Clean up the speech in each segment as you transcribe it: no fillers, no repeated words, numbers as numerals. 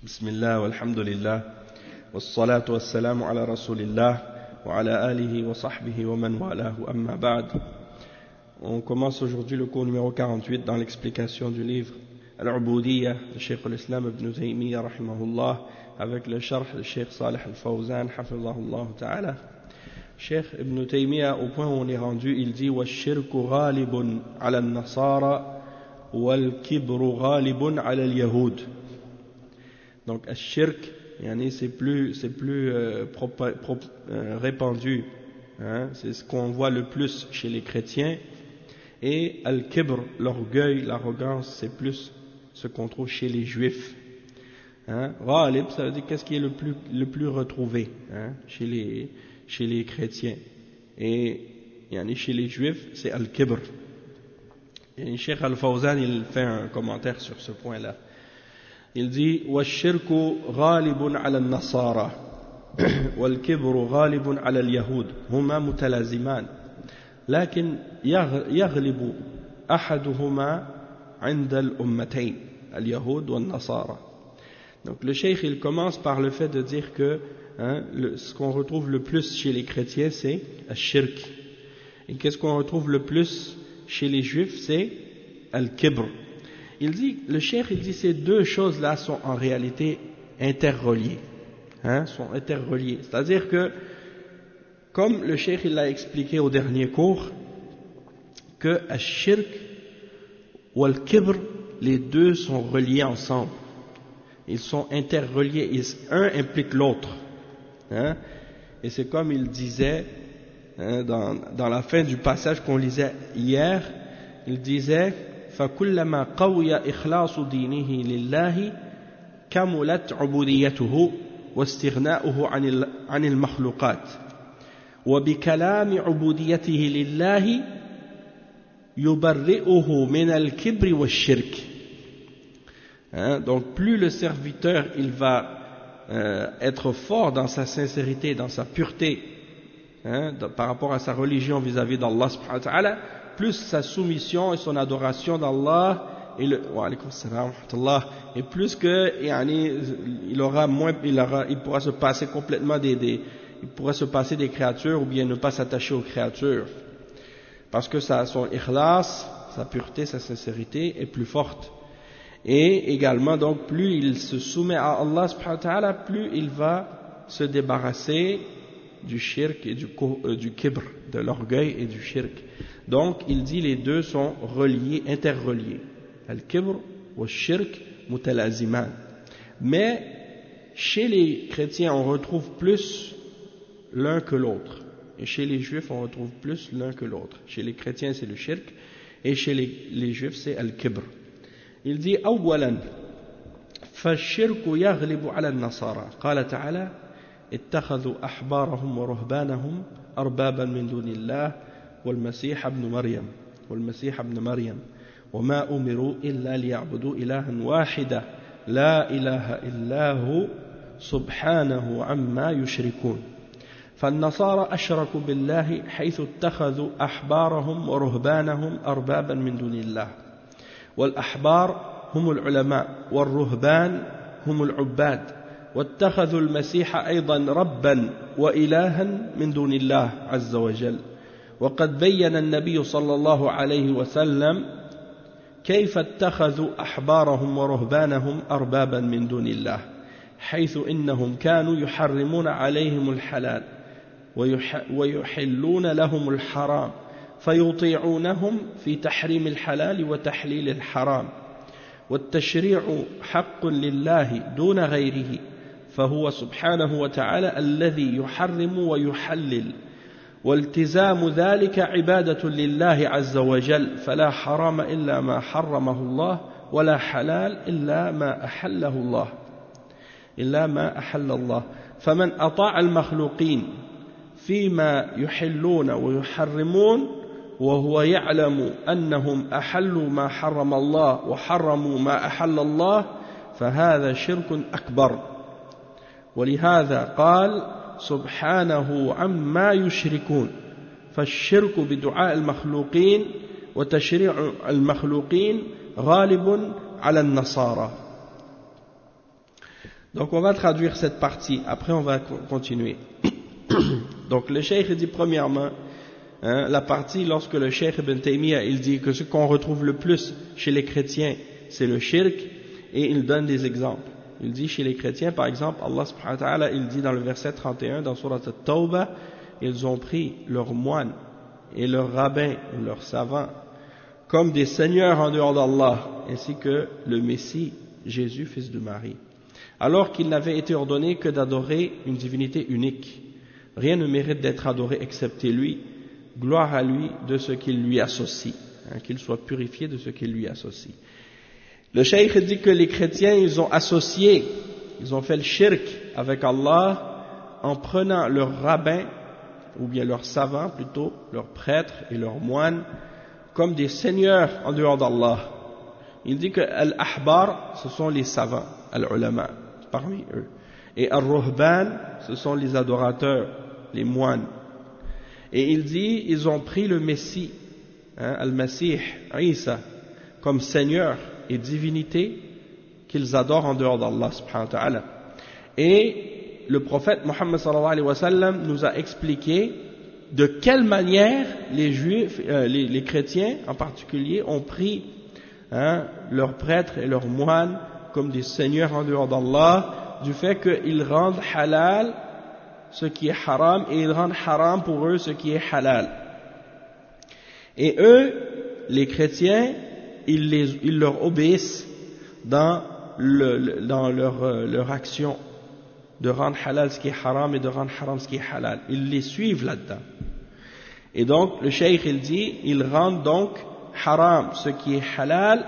بسم الله والحمد لله والصلاة والسلام على رسول الله وعلى آله وصحبه ومن والاه أما بعد. On commence aujourd'hui le cours numéro 48 dans l'explication du livre Al-Ubudiyya de Cheikh al-Islam ibn Taymiyyah rahimahullah avec le sharh de Cheikh Salih al-Fawzan hafizahullah ta'ala. Cheikh ibn Taymiyyah, au point où on est rendu, il dit وَالشِّرْكُ غَالِبٌ عَلَى النَّصَارَى وَالْكِبْرُ غَالِبٌ عَلَى الْيَهُودِ. Donc, al-shirk, c'est plus répandu, hein, c'est ce qu'on voit le plus chez les chrétiens. Et al-kibr, l'orgueil, l'arrogance, c'est plus ce qu'on trouve chez les juifs. Ghalib, ça veut dire qu'est-ce qui est le plus retrouvé, hein, chez les chrétiens. Et chez les juifs, c'est al-kibr. Et Cheikh al-Fawzan, il fait un commentaire sur ce point-là. Il dit وَالشِّرْكُ غَالِبٌ عَلَى النَّصَارَى وَالْكِبْرُ غَالِبٌ عَلَى الْيَهُودِ هُمَا مُتَلَازِمَانِ لكن يغلب أحدهما عند الأمتين اليهود والنصارى. Donc le cheikh il commence par le fait de dire que ce qu'on retrouve le plus chez les chrétiens c'est al-shirk, et qu'est-ce qu'on retrouve le plus chez les juifs c'est al-kibr. Le cheikh il dit ces deux choses là sont en réalité interreliées, sont interreliées, c'est-à-dire que comme le cheikh il l'a expliqué au dernier cours, que al-shirk ou al-kibr, les deux sont reliés ensemble, ils sont interreliés, un implique l'autre, et c'est comme il disait dans la fin du passage qu'on lisait hier, il disait فَكُلَّمَا قَوِيَ إِخْلَاصُ دِينِهِ لِلَّهِ كَمُلَتْ عُبُودِيَّتُهُ وَاسْتِغْنَاؤُهُ عَنِ الْمَخْلُوقَاتِ وبكلام عبوديته لله يبرئه من الكبر والشرك. Donc plus le serviteur il va être fort dans sa sincérité, dans sa pureté, par rapport à sa religion vis-à-vis d'Allah subhanahu wa ta'ala, plus sa soumission et son adoration d'Allah et plus que il pourra se passer complètement il pourrait se passer des créatures ou bien ne pas s'attacher aux créatures, parce que son ikhlas, sa pureté, sa sincérité est plus forte. Et également donc plus il se soumet à Allah subhanahu wa ta'ala, plus il va se débarrasser du shirk et du kibr, de l'orgueil et du shirk. Donc il dit les deux sont reliés, interreliés, al-kibr wa shirk mutalaziman. Mais chez les chrétiens on retrouve plus l'un que l'autre, et chez les juifs on retrouve plus l'un que l'autre. Chez les chrétiens c'est le shirk, et chez les juifs c'est al-kibr. Il dit أولا فالشرك يغلب على النصارى قال تعالى اتخذوا أحبارهم ورهبانهم أربابا من دون الله والمسيح ابن مريم وما أمروا إلا ليعبدوا إلها واحدا لا إله إلا هو سبحانه عما يشركون. فالنصارى أشركوا بالله حيث اتخذوا أحبارهم ورهبانهم أربابا من دون الله، والأحبار هم العلماء والرهبان هم العباد، واتخذوا المسيح أيضا ربا وإلها من دون الله عز وجل. وقد بين النبي صلى الله عليه وسلم كيف اتخذوا أحبارهم ورهبانهم أربابا من دون الله، حيث إنهم كانوا يحرمون عليهم الحلال ويحلون لهم الحرام فيطيعونهم في تحريم الحلال وتحليل الحرام، والتشريع حق لله دون غيره، فهو سبحانه وتعالى الذي يحرم ويحلل، والتزام ذلك عبادة لله عز وجل، فلا حرام إلا ما حرمه الله ولا حلال إلا ما أحل الله فمن أطاع المخلوقين فيما يحلون ويحرمون وهو يعلم أنهم أحلوا ما حرم الله وحرموا ما أحل الله فهذا شرك أكبر. ولهذا قال سبحانه عما يشركون. فالشرك بدعاء المخلوقين وتشريع المخلوقين غالب على النصارى. Donc on va traduire cette partie, après on va continuer. Donc le cheikh dit premièrement, la partie lorsque le cheikh Ibn Taymiyyah il dit que ce qu'on retrouve le plus chez les chrétiens c'est le shirk, et il donne des exemples. Il dit chez les chrétiens par exemple, Allah subhanahu wa ta'ala il dit dans le verset 31 dans Surat At-Tawbah, ils ont pris leurs moines et leurs rabbins ou leurs savants comme des seigneurs en dehors d'Allah, ainsi que le Messie Jésus fils de Marie, alors qu'il n'avait été ordonné que d'adorer une divinité unique. Rien ne mérite d'être adoré excepté lui, gloire à lui de ce qu'il lui associe, qu'il soit purifié de ce qu'il lui associe. Le cheikh dit que les chrétiens ils ont associé, ils ont fait le shirk avec Allah en prenant leurs rabbins, ou bien leurs savants plutôt, leurs prêtres et leurs moines, comme des seigneurs en dehors d'Allah. Il dit que al-ahbar, ce sont les savants, al-ulama, parmi eux. Et al-ruhban, ce sont les adorateurs, les moines. Et il dit, ils ont pris le Messie, al-Masih, Isa, comme seigneur et divinité qu'ils adorent en dehors d'Allah subhanahu wa ta'ala. Et le prophète Muhammad sallallahu alayhi wa sallam nous a expliqué de quelle manière les juifs, les chrétiens en particulier, ont pris leurs prêtres et leurs moines comme des seigneurs en dehors d'Allah, du fait qu'ils rendent halal ce qui est haram et ils rendent haram pour eux ce qui est halal. Et eux, les chrétiens, ils leur obéissent dans leur action de rendre halal ce qui est haram et de rendre haram ce qui est halal. Ils les suivent là-dedans. Et donc, le cheikh, il dit, ils rendent donc haram ce qui est halal,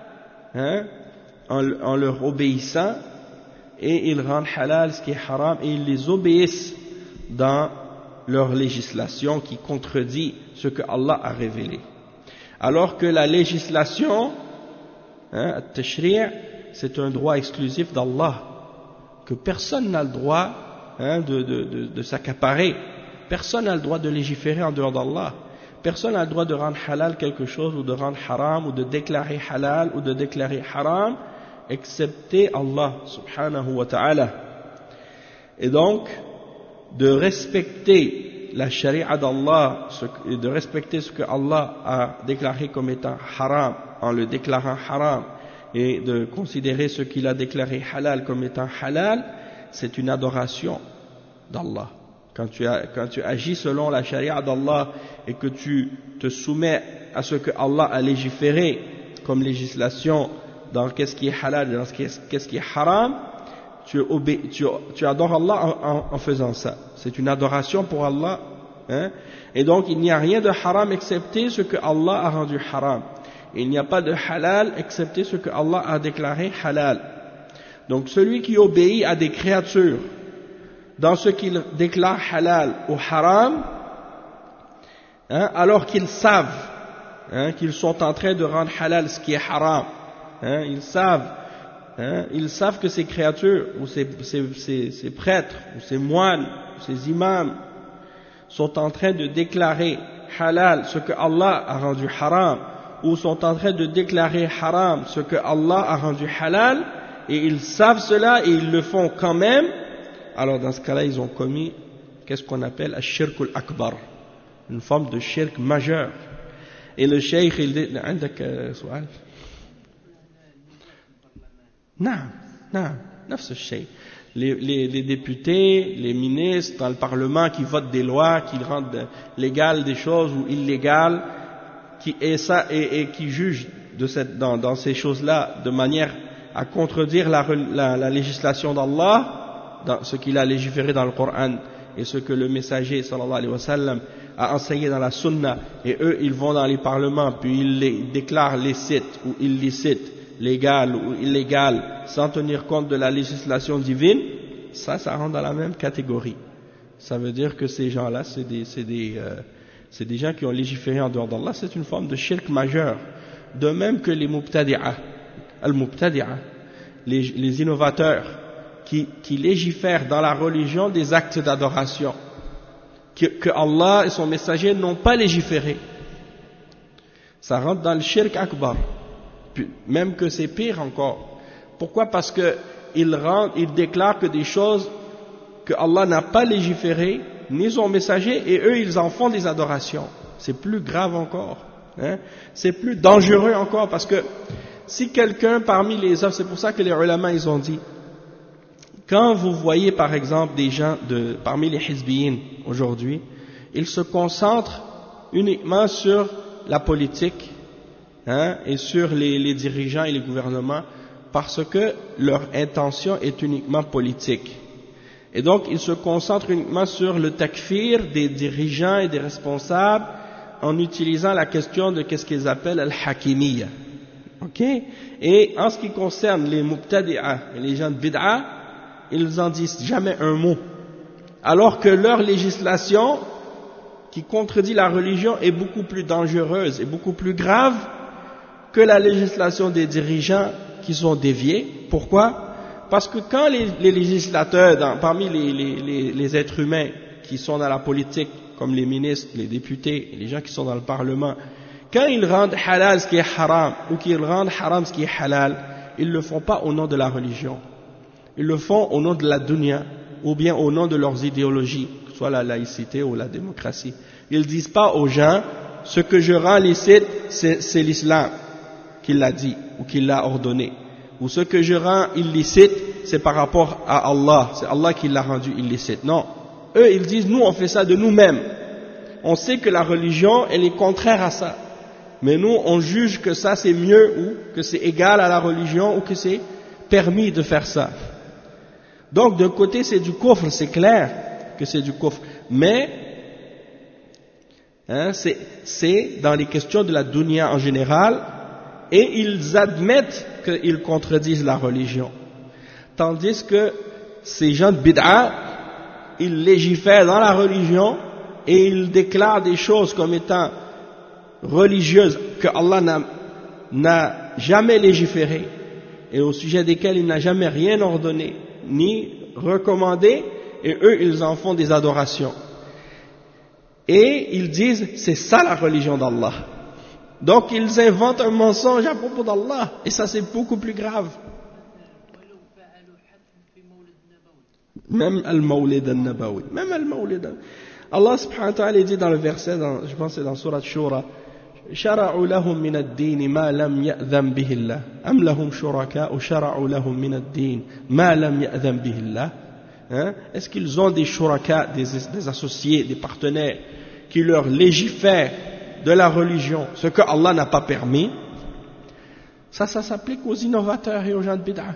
en leur obéissant, et ils rendent halal ce qui est haram, et ils les obéissent dans leur législation qui contredit ce que Allah a révélé. Alors que la législation, at-tashri', c'est un droit exclusif d'Allah, que personne n'a le droit de s'accaparer, personne n'a le droit de légiférer en dehors d'Allah, personne n'a le droit de rendre halal quelque chose ou de rendre haram ou de déclarer halal ou de déclarer haram excepté Allah subhanahu wa ta'ala. Et donc de respecter la charia d'Allah et de respecter ce que Allah a déclaré comme étant haram en le déclarant haram, et de considérer ce qu'il a déclaré halal comme étant halal, c'est une adoration d'Allah. Quand tu agis selon la charia d'Allah et que tu te soumets à ce que Allah a légiféré comme législation dans qu'est-ce qui est halal et dans qu'est-ce qui est haram, tu adores Allah en faisant ça. C'est une adoration pour Allah. Et donc il n'y a rien de haram excepté ce que Allah a rendu haram. Il n'y a pas de halal excepté ce que Allah a déclaré halal. Donc celui qui obéit à des créatures dans ce qu'il déclare halal ou haram, alors qu'ils savent qu'ils sont en train de rendre halal ce qui est haram, ils savent que ces créatures ou ces prêtres ou ces moines ou ces imams sont en train de déclarer halal ce que Allah a rendu haram, ou sont en train de déclarer haram ce que Allah a rendu halal, et ils savent cela et ils le font quand même, alors dans ce cas-là ils ont commis qu'est-ce qu'on appelle ash-shirk al-akbar, une forme de shirk majeur. Et le cheikh il dit عندك سؤال؟ نعم نفس الشيء. Les députés, les ministres dans le Parlement qui votent des lois, qui rendent légales des choses ou illégales, et qui jugent dans ces choses-là de manière à contredire la législation d'Allah, dans ce qu'il a légiféré dans le Coran et ce que le messager sallallahu alayhi wa sallam a enseigné dans la sunna, et eux ils vont dans les parlements puis ils les déclarent licites ou illicites, légales ou illégales, sans tenir compte de la législation divine, ça rentre dans la même catégorie. Ça veut dire que ces gens-là c'est des gens qui ont légiféré en dehors d'Allah, c'est une forme de shirk majeur. De même que les mubtadi'a, les innovateurs qui légifèrent dans la religion des actes d'adoration que Allah et son messager n'ont pas légiféré. Ça rentre dans le shirk akbar. Même que c'est pire encore. Pourquoi? Parce que ils déclarent que des choses que Allah n'a pas légiférées, ni son messager, et eux ils en font des adorations. C'est plus grave encore, hein? C'est plus dangereux encore, parce que si quelqu'un parmi les hommes, c'est pour ça que les ulama ils ont dit, quand vous voyez par exemple des gens parmi les hizbiyin aujourd'hui, ils se concentrent uniquement sur la politique, hein, et sur les dirigeants et les gouvernements, parce que leur intention est uniquement politique. Et donc ils se concentrent uniquement sur le takfir des dirigeants et des responsables en utilisant la question de qu'est-ce qu'ils appellent al-hakimiyya. Ok? Et en ce qui concerne les mubtadi'a et les gens de bid'a, ils en disent jamais un mot. Alors que leur législation, qui contredit la religion, est beaucoup plus dangereuse et beaucoup plus grave que la législation des dirigeants qui sont déviés. Pourquoi? Parce que quand les législateurs, parmi les êtres humains qui sont dans la politique, comme les ministres, les députés, les gens qui sont dans le Parlement, quand ils rendent halal ce qui est haram, ou qu'ils rendent haram ce qui est halal, ils ne le font pas au nom de la religion. Ils le font au nom de la dunya, ou bien au nom de leurs idéologies, que ce soit la laïcité ou la démocratie. Ils ne disent pas aux gens, ce que je rends licite, c'est l'islam qui l'a dit, ou qui l'a ordonné. Ou ce que je rends illicite, c'est par rapport à Allah, c'est Allah qui l'a rendu illicite. Non. Eux, ils disent, nous, on fait ça de nous-mêmes. On sait que la religion, elle est contraire à ça. Mais nous, on juge que ça, c'est mieux, ou que c'est égal à la religion, ou que c'est permis de faire ça. Donc, d'un côté, c'est du kufr, c'est clair que c'est du kufr. Mais, hein, c'est dans les questions de la dunya en général, et ils admettent qu'ils contredisent la religion. Tandis que ces gens de bid'a, ils légifèrent dans la religion et ils déclarent des choses comme étant religieuses que Allah n'a jamais légiférées et au sujet desquelles il n'a jamais rien ordonné ni recommandé, et eux ils en font des adorations. Et ils disent c'est ça la religion d'Allah. Donc ils inventent un mensonge à propos d'Allah, et ça c'est beaucoup plus grave. Même al-Mawlid al-Nabawi, même al-Mawlid. Allah subhanahu wa ta'ala dit dans le verset, je pense que c'est dans Surat Shura, شرعوا لهم من الدين ما لم يأذن به الله أم لهم شركاء شرعوا لهم من الدين ما لم يأذن به الله. Est-ce qu'ils ont des shuraka, des associés, des partenaires qui leur légifèrent de la religion ce que Allah n'a pas permis? Ça s'applique aux innovateurs et aux gens de bid'a.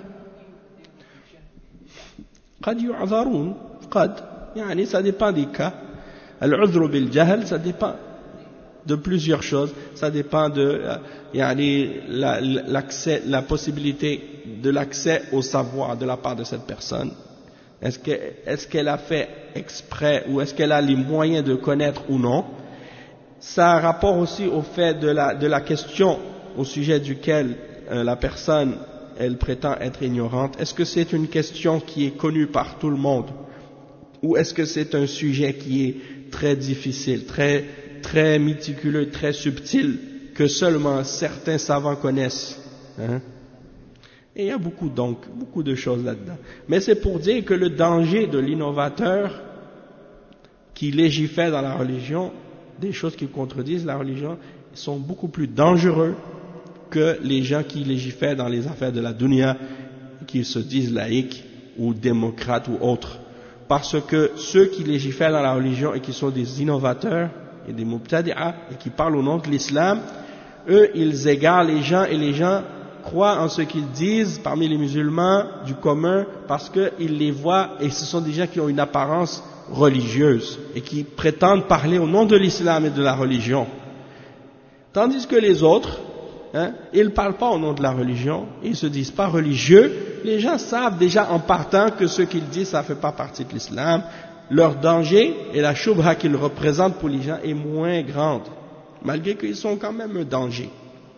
قد يعذرون قد يعني ça dépend des cas. العذر بالجهل ça dépend de plusieurs choses. Ça dépend de l'accès, la possibilité de l'accès au savoir de la part de cette personne. Est-ce qu'elle a fait exprès, ou est-ce qu'elle a les moyens de connaître ou non? Ça a rapport aussi au fait de la question au sujet duquel la personne elle prétend être ignorante. Est-ce que c'est une question qui est connue par tout le monde, ou est-ce que c'est un sujet qui est très difficile, très méticuleux, très subtil, que seulement certains savants connaissent, hein? Et il y a beaucoup de choses là-dedans. Mais c'est pour dire que le danger de l'innovateur qui légifère dans la religion, des choses qui contredisent la religion, sont beaucoup plus dangereux que les gens qui légifèrent dans les affaires de la dunya, qui se disent laïcs ou démocrates ou autres. Parce que ceux qui légifèrent dans la religion et qui sont des innovateurs et des mubtadi'a et qui parlent au nom de l'islam, eux ils égarent les gens, et les gens croient en ce qu'ils disent parmi les musulmans du commun, parce qu'ils les voient, et ce sont des gens qui ont une apparence religieuse et qui prétendent parler au nom de l'islam et de la religion. Tandis que les autres, ils ne parlent pas au nom de la religion, ils ne se disent pas religieux. Les gens savent déjà en partant que ce qu'ils disent ça ne fait pas partie de l'islam. Leur danger et la shubha qu'ils représentent pour les gens est moins grande, malgré qu'ils sont quand même un danger.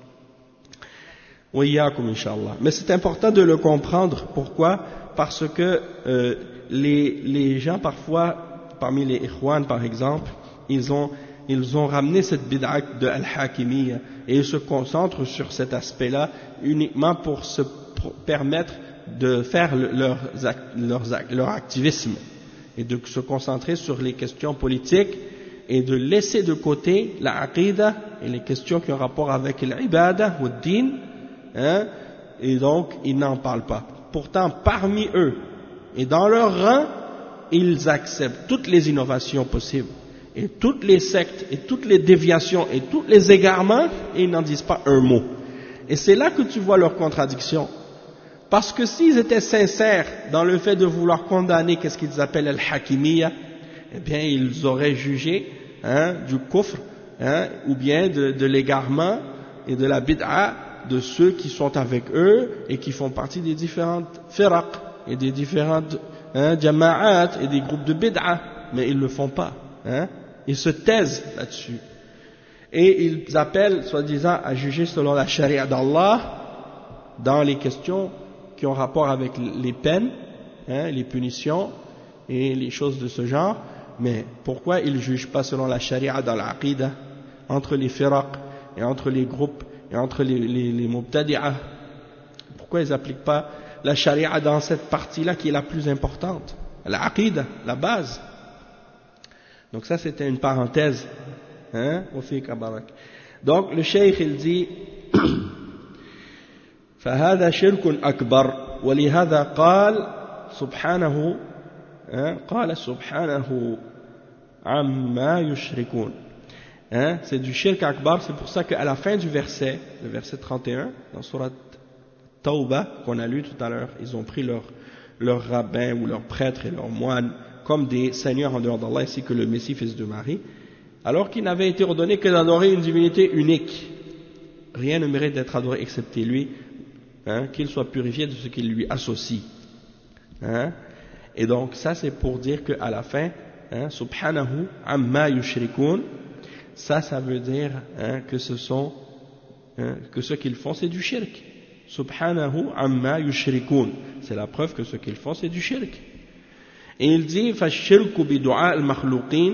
Mais c'est important de le comprendre. Pourquoi? Parce que les gens parfois, parmi les ikhwan par exemple, ils ont ramené cette bid'a de al-hakimiyya, et ils se concentrent sur cet aspect-là uniquement pour se permettre de faire leur activisme et de se concentrer sur les questions politiques et de laisser de côté la aqidah et les questions qui ont rapport avec l'ibada ou le din, hein, et donc ils n'en parlent pas. Pourtant, parmi eux et dans leur rang, ils acceptent toutes les innovations possibles et toutes les sectes et toutes les déviations et tous les égarements, et ils n'en disent pas un mot. Et c'est là que tu vois leur contradiction. Parce que s'ils étaient sincères dans le fait de vouloir condamner qu'est-ce qu'ils appellent al-hakimiyya, eh bien ils auraient jugé, hein, du kufr, hein, ou bien de l'égarement et de la bid'a de ceux qui sont avec eux et qui font partie des différentes firaq et des différentes, hein, jama'at et des groupes de bid'a, mais ils ne le font pas, hein, ils se taisent là-dessus. Et ils appellent, soi-disant, à juger selon la charia d'Allah dans les questions qui ont rapport avec les peines, hein, les punitions et les choses de ce genre. Mais pourquoi ils ne jugent pas selon la charia dans l'aqidah, entre les firaq et entre les groupes et entre les mubtadi'ah? Pourquoi ils n'appliquent pas la charia dans cette partie-là qui est la plus importante, l'aqidah, la base? Donc ça c'était une parenthèse, hein, au fiqh barak. Donc le cheikh il dit فهذا شرك أكبر ولهذا قال سبحانه عما يشركون. C'est du shirk akbar, c'est pour ça qu'à la fin du verset, le verset 31, dans Surat Tawbah, qu'on a lu tout à l'heure, ils ont pris leur rabbin ou leur prêtre et leur moine comme des seigneurs en dehors d'Allah, ainsi que le Messie, fils de Marie, alors qu'il n'avait été ordonné que d'adorer une divinité unique. Rien ne mérite d'être adoré excepté lui, hein, qu'il soit purifié de ce qu'il lui associe. Hein. Et donc ça c'est pour dire qu'à la fin, hein, subhanahu amma yushrikun, ça veut dire, hein, que ce sont, hein, que ce qu'ils font c'est du shirk. Subhanahu amma yushrikun, c'est la preuve que ce qu'ils font c'est du shirk. Et il dit fashirku bi du'a al-makhluqin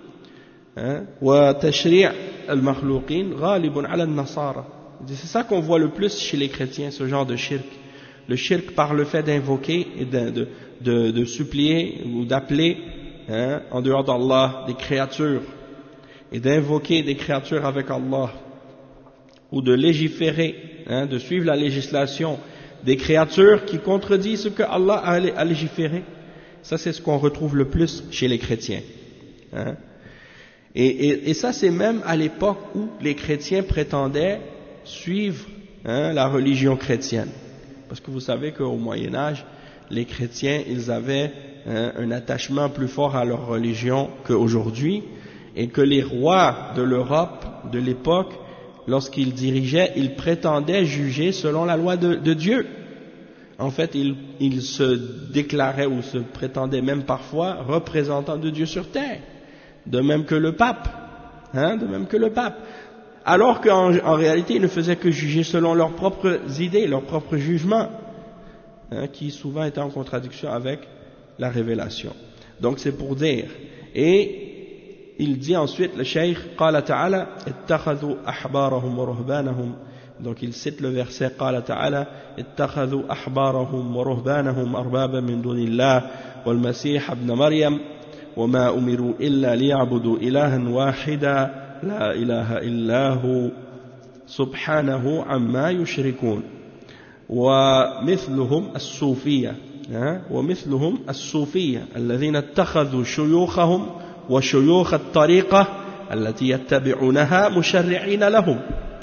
wa tashri' al-makhluqin ghalibun ala al-nasara. C'est ça qu'on voit le plus chez les chrétiens, ce genre de shirk. Le shirk par le fait d'invoquer et de supplier ou d'appeler, hein, en dehors d'Allah des créatures, et d'invoquer des créatures avec Allah, ou de légiférer, hein, de suivre la législation des créatures qui contredit ce que Allah a légiféré. Ça c'est ce qu'on retrouve le plus chez les chrétiens, hein. Et ça c'est même à l'époque où les chrétiens prétendaient suivre, hein, la religion chrétienne, parce que vous savez qu'au Moyen-Âge les chrétiens ils avaient, hein, un attachement plus fort à leur religion qu'aujourd'hui, et que les rois de l'Europe de l'époque, lorsqu'ils dirigeaient, ils prétendaient juger selon la loi de Dieu. En fait ils se déclaraient ou se prétendaient même parfois représentants de Dieu sur terre, de même que le pape, hein, de même que le pape. Alors qu'en réalité, ils ne faisaient que juger selon leurs propres idées, leurs propres jugements, hein, qui souvent étaient en contradiction avec la révélation. Donc c'est pour dire. Et il dit ensuite, le cheikh, قال تعالى اتخذوا أحبارهم ورهبانهم. Donc il cite le verset قال تعالى اتخذوا أحبارهم ورهبانهم أربابا من دون الله والمسيح ابن مريم وما أمروا إلا ليعبدوا إلها واحدا لا إله إلا هو سبحانه عما يشركون. ومثلهم الصوفية الذين اتخذوا شيوخهم وشيوخ الطريقة التي يتبعونها مشرعين لهم.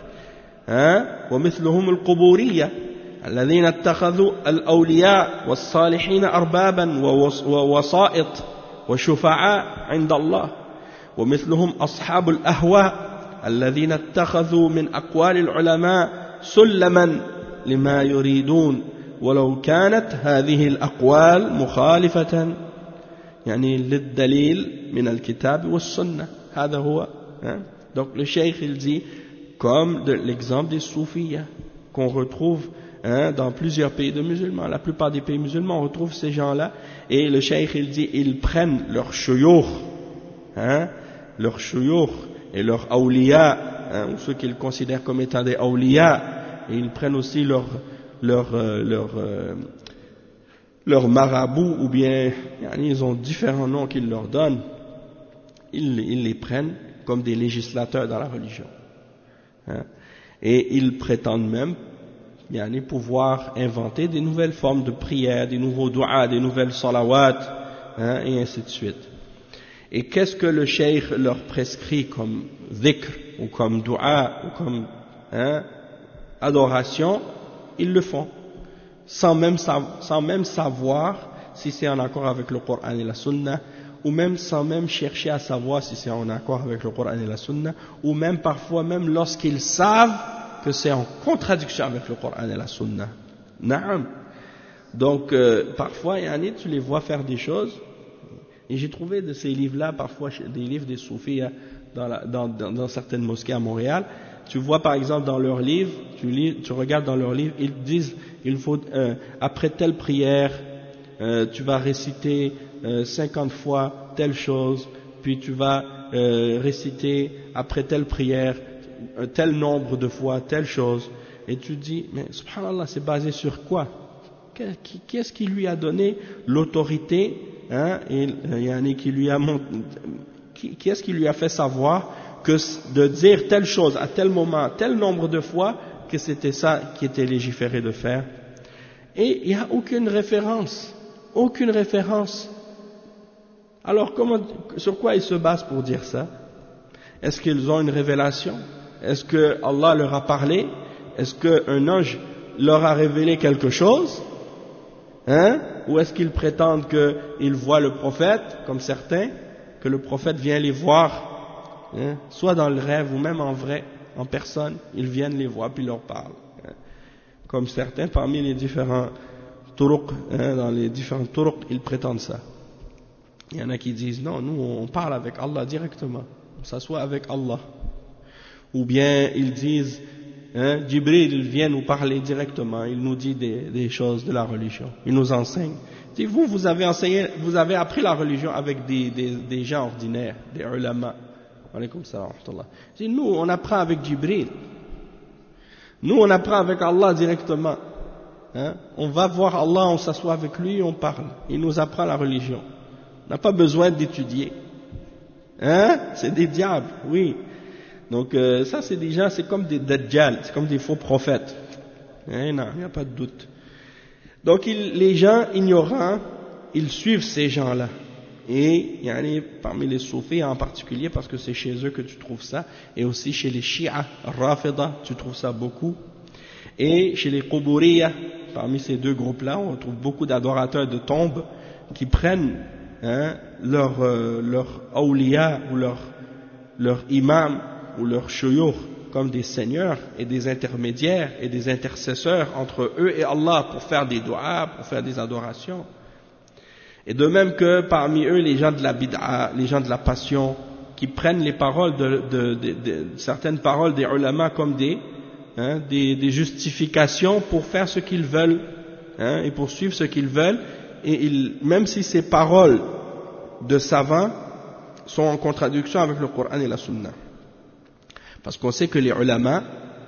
ومثلهم القبورية الذين اتخذوا الأولياء والصالحين أربابا ووسائط وشفعاء عند الله. ومثلهم أصحاب الأهواء الذين اتخذوا من أقوال العلماء سلما لما يريدون ولو كانت هذه الأقوال مخالفة يعني للدليل من الكتاب والسنة. هذا هو. Donc le cheikh il dit comme l'exemple des soufis, qu'on retrouve, hein, dans plusieurs pays de musulmans. La plupart des pays musulmans on retrouve ces gens-là, et le cheikh il dit ils prennent leur shuyukh, hein, leurs shuyukh et leurs awliya, hein, ou ceux qu'ils considèrent comme étant des awliya, et ils prennent aussi leurs marabouts, ou bien ils ont différents noms qu'ils leur donnent, ils les prennent comme des législateurs dans la religion. Et ils prétendent même pouvoir inventer des nouvelles formes de prière, des nouveaux du'a, des nouvelles salawat, et ainsi de suite. Et qu'est-ce que le cheikh leur prescrit comme dhikr, ou comme du'a, ou comme adoration? Ils le font, sans même savoir si c'est en accord avec le Coran et la Sunna, ou même sans même chercher à savoir si c'est en accord avec le Coran et la Sunna, ou même parfois, même lorsqu'ils savent que c'est en contradiction avec le Coran et la Sunna. Naam. Donc, parfois, tu les vois faire des choses, et j'ai trouvé de ces livres-là, parfois des livres des soufis dans certaines mosquées à Montréal. Tu vois par exemple dans leurs livres, tu regardes dans leurs livres, ils disent, il faut, après telle prière, tu vas réciter 50 fois telle chose, puis tu vas réciter après telle prière tel nombre de fois telle chose, et tu dis, mais subhanallah, c'est basé sur quoi? Qu'est-ce qui lui a donné l'autorité, qu'est-ce qui lui a fait savoir que de dire telle chose à tel moment, tel nombre de fois, que c'était ça qui était légiféré de faire? Et il n'y a aucune référence. Alors sur quoi ils se basent pour dire ça? Est-ce qu'ils ont une révélation? Est-ce que Allah leur a parlé? Est-ce qu'un ange leur a révélé quelque chose? Ou est-ce qu'ils prétendent qu'ils voient le prophète, comme certains, que le prophète vient les voir, soit dans le rêve ou même en vrai, en personne, ils viennent les voir puis leur parlent. Comme certains parmi les différents turuq, dans les différents turuq, ils prétendent ça. Il y en a qui disent non, nous on parle avec Allah directement, on s'assoit avec Allah. Ou bien ils disent, Jibril il vient nous parler directement, il nous dit des choses de la religion, il nous enseigne. Si vous avez appris la religion avec des gens ordinaires, des ulama. Alaykoum salam wa rahmatullah. Si nous on apprend avec Jibril, nous on apprend avec Allah directement. On va voir Allah, on s'assoit avec lui, on parle, il nous apprend la religion. On n'a pas besoin d'étudier. C'est des diables, oui. Donc ça c'est des gens, c'est comme des dajjal, c'est comme des faux prophètes. Non, il n'y a pas de doute. Donc les gens ignorants, ils suivent ces gens-là. Et parmi les soufis en particulier, parce que c'est chez eux que tu trouves ça, et aussi chez les Shia, Rafida, tu trouves ça beaucoup. Et chez les Quburiyya, parmi ces deux groupes-là, on trouve beaucoup d'adorateurs de tombes qui prennent leur awliya ou leur imam ou leur shuyukh comme des seigneurs et des intermédiaires et des intercesseurs entre eux et Allah pour faire des du'a, pour faire des adorations. Et de même que parmi eux, les gens de la bid'a, les gens de la passion, qui prennent les paroles certaines paroles des ulama comme des justifications pour faire ce qu'ils veulent, et pour suivre ce qu'ils veulent, et même si ces paroles de savants sont en contradiction avec le Coran et la Sunna. Parce qu'on sait que les ulama,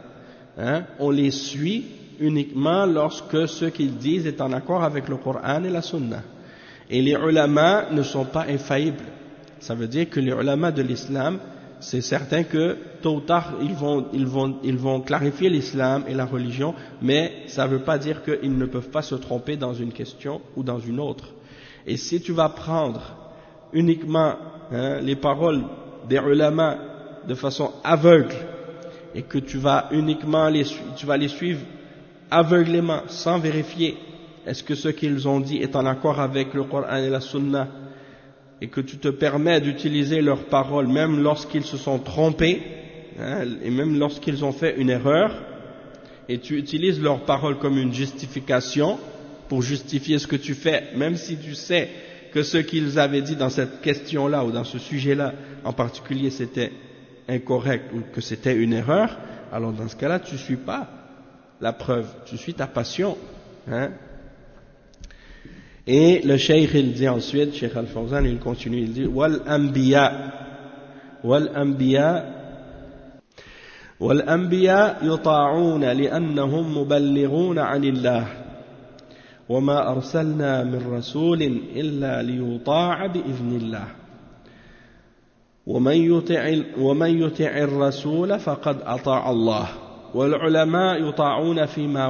on les suit uniquement lorsque ce qu'ils disent est en accord avec le Coran et la Sunna. Et les ulama ne sont pas infaillibles. Ça veut dire que les ulama de l'islam, c'est certain que tôt ou tard ils vont clarifier l'islam et la religion, mais ça ne veut pas dire qu'ils ne peuvent pas se tromper dans une question ou dans une autre. Et si tu vas prendre uniquement les paroles des ulama de façon aveugle, et que tu vas uniquement les suivre aveuglément, sans vérifier est-ce que ce qu'ils ont dit est en accord avec le Coran et la Sunna, et que tu te permets d'utiliser leurs paroles même lorsqu'ils se sont trompés, et même lorsqu'ils ont fait une erreur, et tu utilises leurs paroles comme une justification pour justifier ce que tu fais, même si tu sais que ce qu'ils avaient dit dans cette question-là ou dans ce sujet-là en particulier c'était incorrect ou que c'était une erreur, alors dans ce cas-là tu ne suis pas la preuve, tu suis ta passion. Et le cheikh il dit ensuite, Cheikh Al-Fawzan il continue, il dit wal anbiya yuta'una li'annahum muballighuna 'anillah وما أرسلنا من رسول إلا ليطاع بإذن الله ومن يطع الرسول فقد أطاع الله والعلماء يطاعون فيما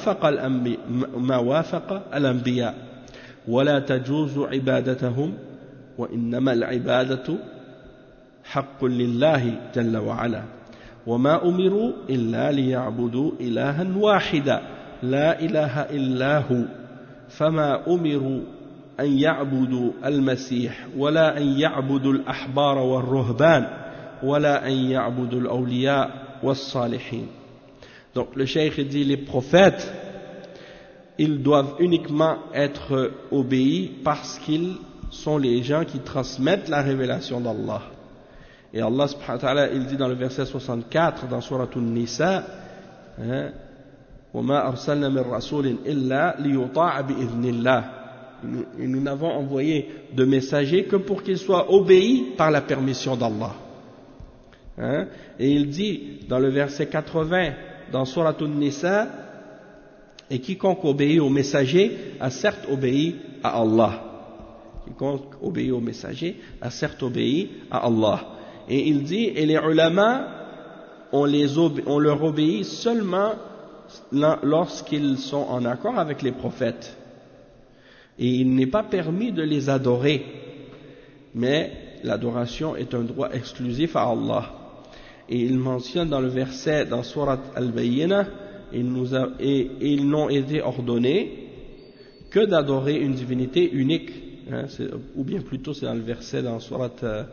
وافق الأنبياء ولا تجوز عبادتهم وإنما العبادة حق لله جل وعلا وما أمروا إلا ليعبدوا إلها واحدا لا إله إلا هو فما أمروا أن يعبدوا المسيح ولا أن يعبدوا الأحبار والرهبان ولا أن يعبدوا الأولياء والصالحين. Donc le cheikh dit les prophètes ils doivent uniquement être obéis parce qu'ils sont les gens qui transmettent la révélation d'Allah. Et Allah subhanahu wa ta'ala il dit dans le verset 64 dans Surat An-Nisa وَمَا أَرْسَلْنَا مِن رَّسُولٍ إِلَّا لِيُطَاعَ بِإِذْنِ اللَّهِ et nous n'avons envoyé de messagers que pour qu'ils soient obéis par la permission d'Allah. Et il dit dans le verset 80 dans Surat An-Nisa et quiconque obéit au messager a certes obéi à Allah. Quiconque obéit au messager a certes obéi à Allah. Et il dit et les ulama on leur obéit seulement lorsqu'ils sont en accord avec les prophètes. Et il n'est pas permis de les adorer, mais l'adoration est un droit exclusif à Allah. Et il mentionne dans le verset, dans Surat Al-Bayyinah, ils n'ont été ordonnés que d'adorer une divinité unique, ou bien plutôt c'est dans le verset dans Surat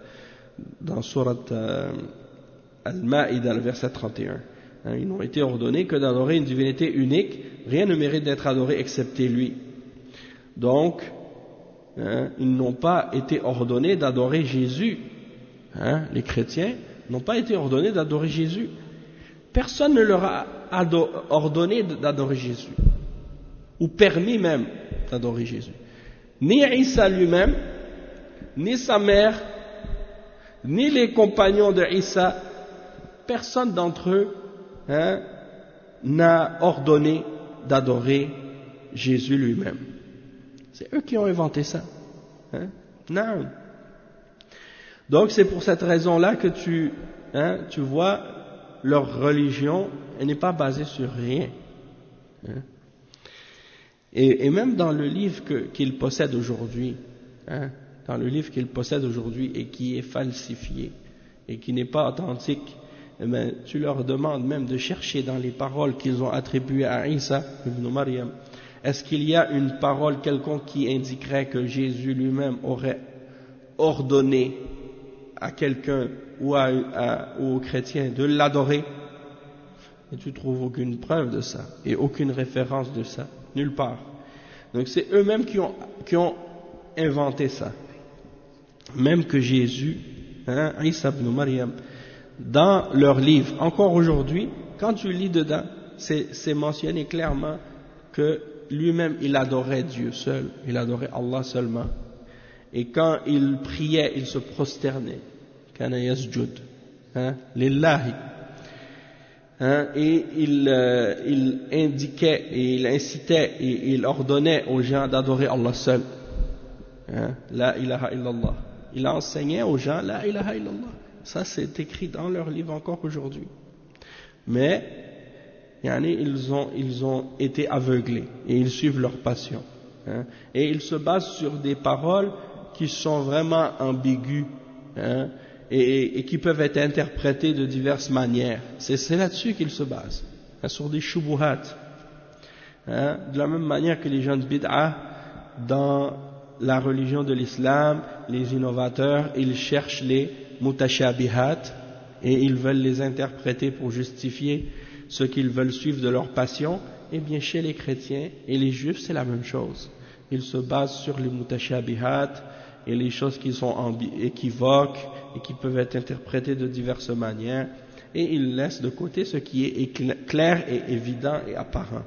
Al-Ma'idah, le verset 31. Ils n'ont été ordonnés que d'adorer une divinité unique, rien ne mérite d'être adoré excepté lui. Donc, ils n'ont pas été ordonnés d'adorer Jésus. Les chrétiens n'ont pas été ordonnés d'adorer Jésus. Personne ne leur a ordonné d'adorer Jésus, ou permis même d'adorer Jésus. Ni Isa lui-même, ni sa mère, ni les compagnons de Isa, personne d'entre eux n'a ordonné d'adorer Jésus lui-même. C'est eux qui ont inventé ça. Non. Donc c'est pour cette raison-là que tu vois, leur religion n'est pas basée sur rien. Et même dans le livre qu'ils possèdent aujourd'hui, dans le livre qu'ils possèdent aujourd'hui et qui est falsifié et qui n'est pas authentique, eh bien, tu leur demandes même de chercher dans les paroles qu'ils ont attribuées à Isa ibn Maryam. Est-ce qu'il y a une parole quelconque qui indiquerait que Jésus lui-même aurait ordonné à quelqu'un ou aux chrétiens de l'adorer? Et tu trouves aucune preuve de ça et aucune référence de ça, nulle part. Donc c'est eux-mêmes qui ont inventé ça. Même que Jésus, Isa ibn Maryam, dans leur livre, encore aujourd'hui, quand tu lis dedans, c'est mentionné clairement que lui-même il adorait Dieu seul, il adorait Allah seulement. Et quand il priait, il se prosternait. Kana yasjud, lillahi. Et il indiquait, et il incitait, et il ordonnait aux gens d'adorer Allah seul. La ilaha illallah. Il enseignait aux gens la ilaha illallah. Ça c'est écrit dans leur livre encore aujourd'hui. Mais ils ont été aveuglés et ils suivent leur passion. Et ils se basent sur des paroles qui sont vraiment ambiguës et qui peuvent être interprétées de diverses manières. C'est là-dessus qu'ils se basent, sur des shubuhat. De la même manière que les gens de bid'a, dans la religion de l'islam, les innovateurs, ils cherchent les mutashabihat et ils veulent les interpréter pour justifier ce qu'ils veulent suivre de leur passion. Eh bien chez les chrétiens et les juifs c'est la même chose. Ils se basent sur les mutashabihat et les choses qui sont équivoques et qui peuvent être interprétées de diverses manières, et ils laissent de côté ce qui est clair et évident et apparent.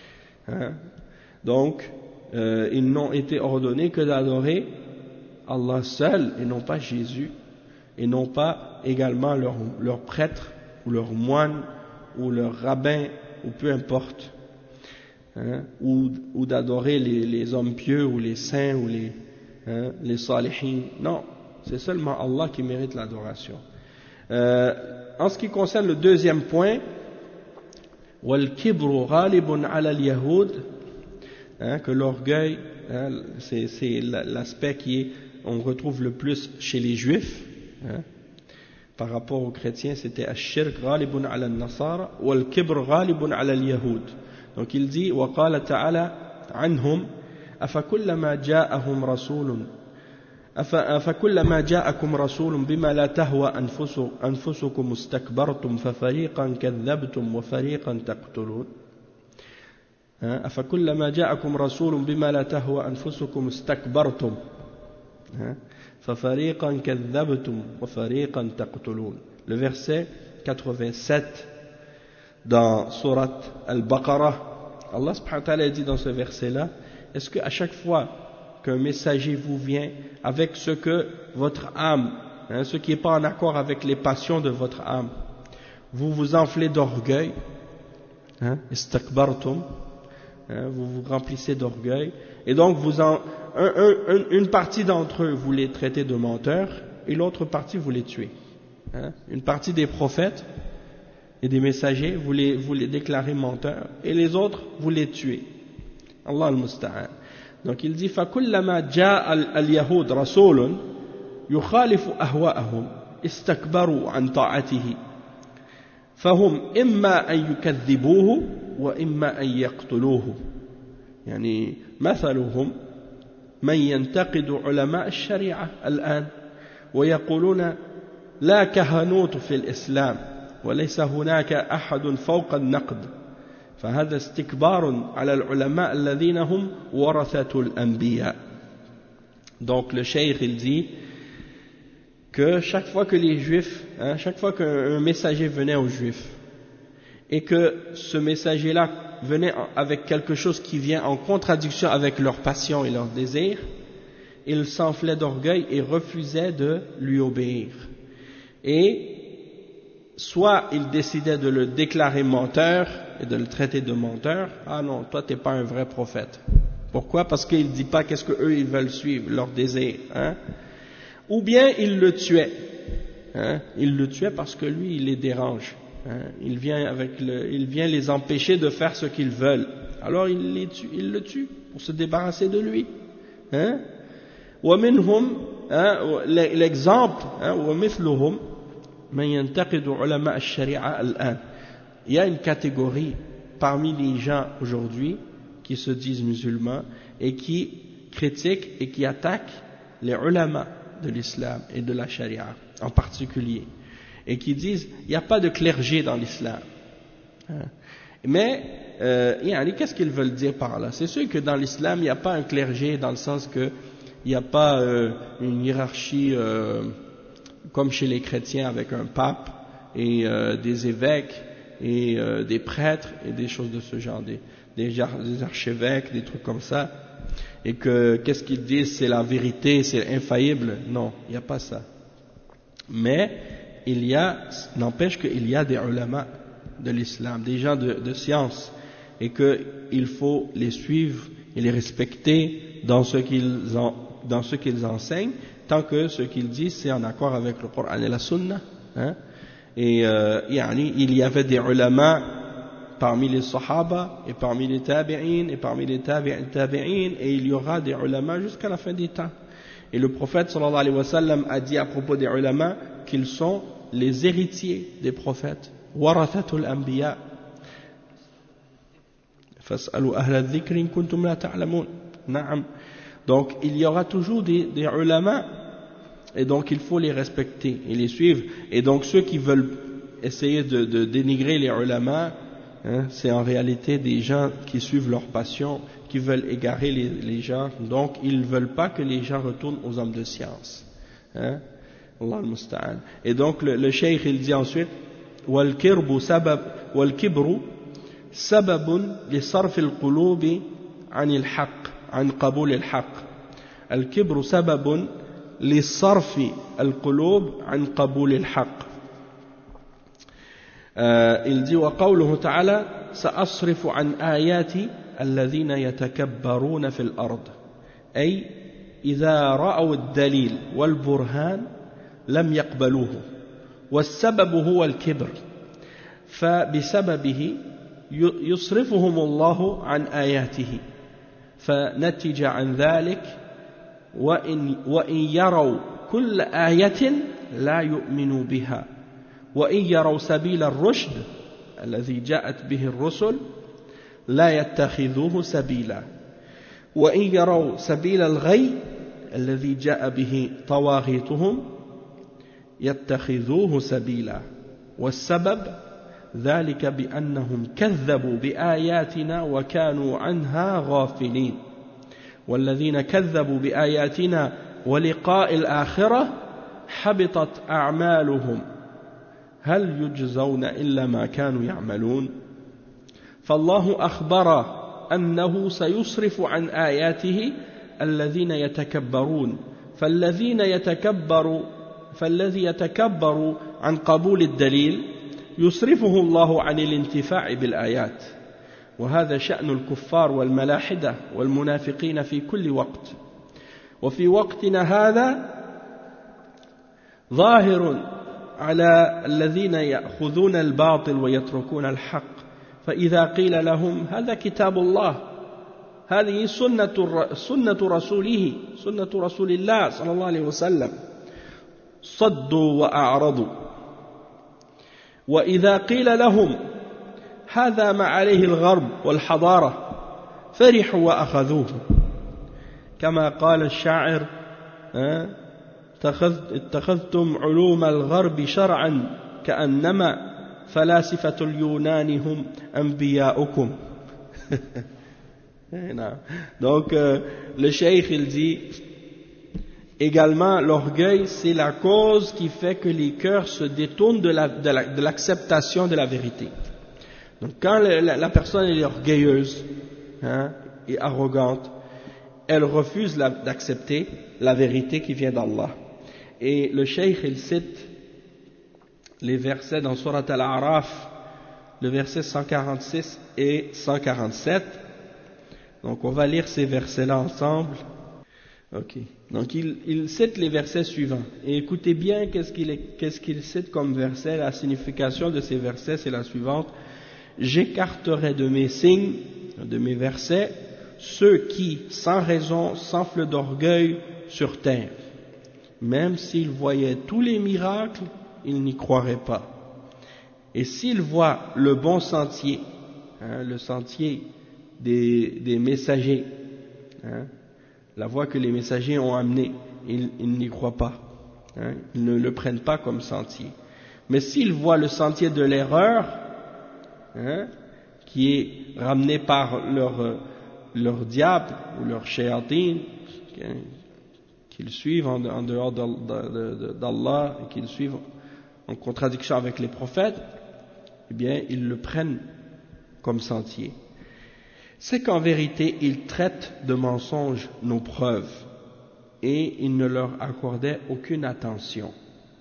Donc ils n'ont été ordonnés que d'adorer Allah seul et non pas Jésus, et non pas également leur prêtre ou leur moine ou leur rabbin ou peu importe. hein, ou d'adorer les hommes pieux ou les saints ou les salihin. Non, c'est seulement Allah qui mérite l'adoration. En ce qui concerne le deuxième point, وَالْكِبْرُ غَالِبٌ عَلَى الْيَهُودِ, que l'orgueil, c'est l'aspect on retrouve le plus chez les juifs, par rapport aux chrétiens, c'était الشرك غالب على النصارى والكبر غالب على اليهود. Donc il dit وقال تعالى عنهم أفكلما جاءكم رسول بما لا تهوى أنفسكم استكبرتم ففريقا كذبتم وفريقا تقتلون. أفكلما جاءكم رسول بما لا تهوى أنفسكم استكبرتم ففريقا كذبتم وفريقا تقتلون. Le verset 87 dans Surat Al-Baqarah, Allah subhanahu wa ta'ala dit dans ce verset-là, est-ce qu'à chaque fois qu'un messager vous vient avec ce que votre âme, ce qui n'est pas en accord avec les passions de votre âme, vous vous enflez d'orgueil, istakbartum, vous vous remplissez d'orgueil, et donc une partie d'entre eux vous les traitez de menteurs, et l'autre partie vous les tuez. Une partie des prophètes et des messagers vous les déclarez menteurs, et les autres vous les tuez. Allah al-Musta'an. Donc il dit فَكُلَّمَا جَاءَ الْيَهُودُ رَسُولٌ يُخَالِفُ أَهْوَاءَهُمْ اسْتَكْبَرُوا عَنْ طَاعَتِهِ فَهُمْ إِمَّا أَنْ يُكَذِّبُوهُ وَإِمَّا أَنْ يَقْتُلُوهُ. يعني مثلهم من ينتقد علماء الشريعة الآن ويقولون لا كهنوت في الإسلام وليس هناك أحد فوق النقد فهذا استكبار على العلماء الذين هم ورثة الأنبياء. Donc le cheikh il dit que chaque fois que les juifs, chaque fois qu'un messager venait aux juifs et que ce messager-là venait avec quelque chose qui vient en contradiction avec leurs passions et leurs désirs, ils s'enflaient d'orgueil et refusaient de lui obéir. Et soit ils décidaient de le déclarer menteur et de le traiter de menteur. Ah non, toi t'es pas un vrai prophète. Pourquoi? Parce qu'il ne dit pas qu'est-ce que eux ils veulent suivre, leur désir. Ou bien ils le tuaient. Ils le tuaient parce que lui il les dérange. Il vient les empêcher de faire ce qu'ils veulent. Alors il le tue pour se débarrasser de lui. ومنهم l'exemple ومثلهم من ينتقد علماء الشريعة الآن. Il y a une catégorie parmi les gens aujourd'hui qui se disent musulmans et qui critiquent et qui attaquent les ulama de l'islam et de la charia en particulier, et qui disent il n'y a pas de clergé dans l'islam. Mais qu'est-ce qu'ils veulent dire par là? C'est sûr que dans l'islam il n'y a pas un clergé dans le sens que il n'y a pas une hiérarchie comme chez les chrétiens avec un pape et des évêques et des prêtres et des choses de ce genre, des archevêques, des trucs comme ça, et que qu'est-ce qu'ils disent, c'est la vérité, c'est infaillible. Non, il n'y a pas ça. Mais n'empêche qu'il y a des ulama de l'islam, des gens de science, et qu'il faut les suivre et les respecter dans ce qu'ils enseignent, tant que ce qu'ils disent c'est en accord avec le Coran et la Sunna. Et il y avait des ulama parmi les sahaba et parmi les tabi'in et parmi les tabi'in, et il y aura des ulama jusqu'à la fin des temps. Et le prophète sallallahu alayhi wa sallam a dit à propos des ulama qu'ils sont les héritiers des prophètes, warathatul anbiya. Fas'alu ahla dhikri in kuntum la ta'lamun. Na'am. Donc il y aura toujours des ulama, et donc il faut les respecter et les suivre. Et donc ceux qui veulent essayer de dénigrer les ulama, c'est en réalité des gens qui suivent leur passion, qui veulent égarer les gens. Donc ils ne veulent pas que les gens retournent aux hommes de science. Allah al-Musta'an. Et donc le cheikh il dit ensuite وَالْكِبْرُ سبب لصرف القلوب عن الحق عن قبول الحق. الكبر سبب لصرف القلوب عن قبول الحق. Il dit وقوله تعالى سأصرف عن آياتي الذين يتكبرون في الأرض أي إذا رأوا الدليل والبرهان لم يقبلوه والسبب هو الكبر فبسببه يصرفهم الله عن آياته فنتج عن ذلك وإن يروا كل آية لا يؤمنوا بها وإن يروا سبيل الرشد الذي جاءت به الرسل لا يتخذوه سبيلا وإن يروا سبيل الغي الذي جاء به طواغيتهم يتخذوه سبيلا والسبب ذلك بأنهم كذبوا بآياتنا وكانوا عنها غافلين والذين كذبوا بآياتنا ولقاء الآخرة حبطت أعمالهم هل يجزون إلا ما كانوا يعملون فالله أخبر أنه سيصرف عن آياته الذين يتكبرون فالذي يتكبر عن قبول الدليل يصرفه الله عن الانتفاع بالآيات وهذا شأن الكفار والملاحدة والمنافقين في كل وقت وفي وقتنا هذا ظاهر على الذين يأخذون الباطل ويتركون الحق فإذا قيل لهم هذا كتاب الله هذه سنة رسوله سنة رسول الله صلى الله عليه وسلم صدوا وأعرضوا وإذا قيل لهم هذا ما عليه الغرب والحضارة فرحوا وأخذوه كما قال الشاعر اتخذتم علوم الغرب شرعا كأنما فلاسفة اليونان هم أنبياؤكم. Donc le cheikh il dit également l'orgueil c'est la cause qui fait que les cœurs se détournent de l'acceptation de la vérité. Donc quand la personne est orgueilleuse et arrogante, elle refuse d'accepter la vérité qui vient d'Allah. Et le cheikh il cite les versets dans Surat Al-A'raf, le verset 146 et 147. Donc on va lire ces versets-là ensemble. Ok. Donc il cite les versets suivants. Et écoutez bien qu'est-ce qu'il cite comme verset. La signification de ces versets c'est la suivante. J'écarterai de mes signes, de mes versets, ceux qui, sans raison, s'enflent d'orgueil sur terre. Même s'ils voyaient tous les miracles, ils n'y croiraient pas. Et s'ils voient le bon sentier, le sentier des messagers, la voie que les messagers ont amenée, ils n'y croient pas. Ils ne le prennent pas comme sentier. Mais s'ils voient le sentier de l'erreur, qui est ramené par leur diable ou leur shayatin, qu'ils suivent en dehors d'Allah et qu'ils suivent en contradiction avec les prophètes, eh bien ils le prennent comme sentier. C'est qu'en vérité ils traitent de mensonges nos preuves et ils ne leur accordaient aucune attention.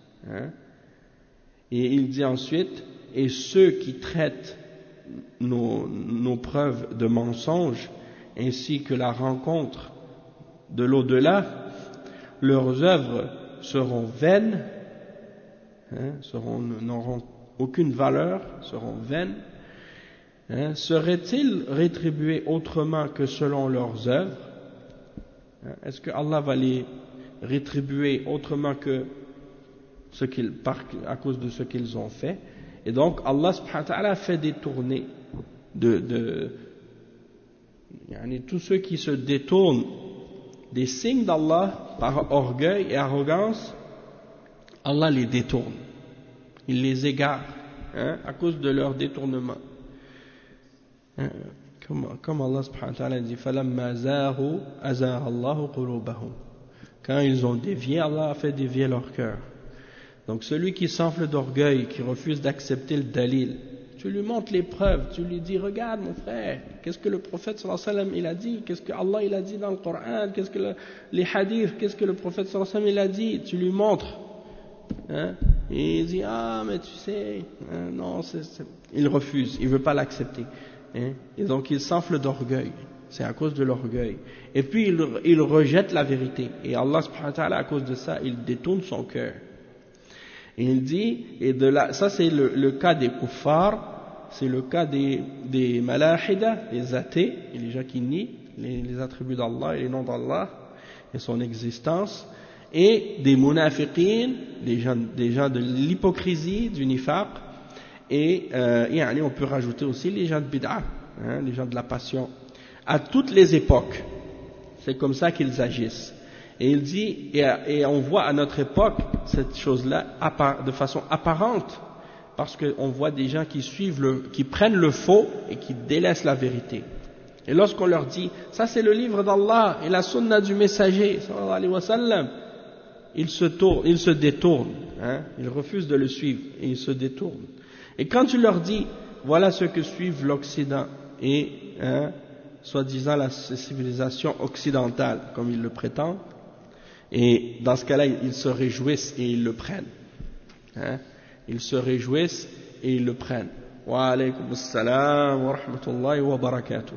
Et il dit ensuite, et ceux qui traitent nos preuves de mensonges ainsi que la rencontre de l'au-delà, leurs œuvres seront vaines, n'auront aucune valeur, seront vaines. Seraient-ils rétribués autrement que selon leurs œuvres? Est-ce que Allah va les rétribuer autrement que à cause de ce qu'ils ont fait? Et donc Allah subhanahu wa ta'ala fait détourner tous ceux qui se détournent des signes d'Allah par orgueil et arrogance, Allah les détourne, il les égare à cause de leur détournement. Comme Allah subhanahu wa ta'ala dit فَلَمَّا زَاغُوا أَزَاغَ اللَّهُ قُلُوبَهُم. Quand ils ont dévié, Allah a fait dévier leur cœur. Donc celui qui s'enfle d'orgueil, qui refuse d'accepter le dalil, tu lui montres les preuves, tu lui dis regarde mon frère, qu'est-ce que le prophète sallallahu alayhi wa sallam il a dit, qu'est-ce que Allah il a dit dans le Coran, qu'est-ce que les hadiths, qu'est-ce que le prophète sallallahu alayhi wa sallam il a dit, tu lui montres, et il dit ah mais tu sais, non il refuse, il veut pas l'accepter. hein, et donc ils s'enflent d'orgueil. C'est à cause de l'orgueil. Et puis ils rejettent la vérité. Et Allah subhanahu wa ta'ala, à cause de ça, il détourne son cœur. Et il dit, et de là, ça c'est le cas des kuffars, c'est le cas des malahida, les athées, et les gens qui nient les attributs d'Allah et les noms d'Allah et son existence, et des munafiqin, des gens de l'hypocrisie, du nifaq, et on peut rajouter aussi les gens de bid'a, hein, les gens de la passion, à toutes les époques. C'est comme ça qu'ils agissent. Et il dit, et on voit à notre époque cette chose-là de façon apparente, parce qu'on voit des gens qui prennent le faux et qui délaissent la vérité. Et lorsqu'on leur dit, ça c'est le livre d'Allah et la sunna du messager, sallallahu alayhi wa sallam, ils se détournent, hein, ils refusent de le suivre et ils se détournent. Et quand tu leur dis, voilà ce que suivent l'Occident et, hein, soi-disant la civilisation occidentale, comme ils le prétendent, et dans ce cas-là, ils se réjouissent et ils le prennent. Hein? Ils se réjouissent et ils le prennent. Wa alaykum assalam wa rahmatullahi wa barakatuh.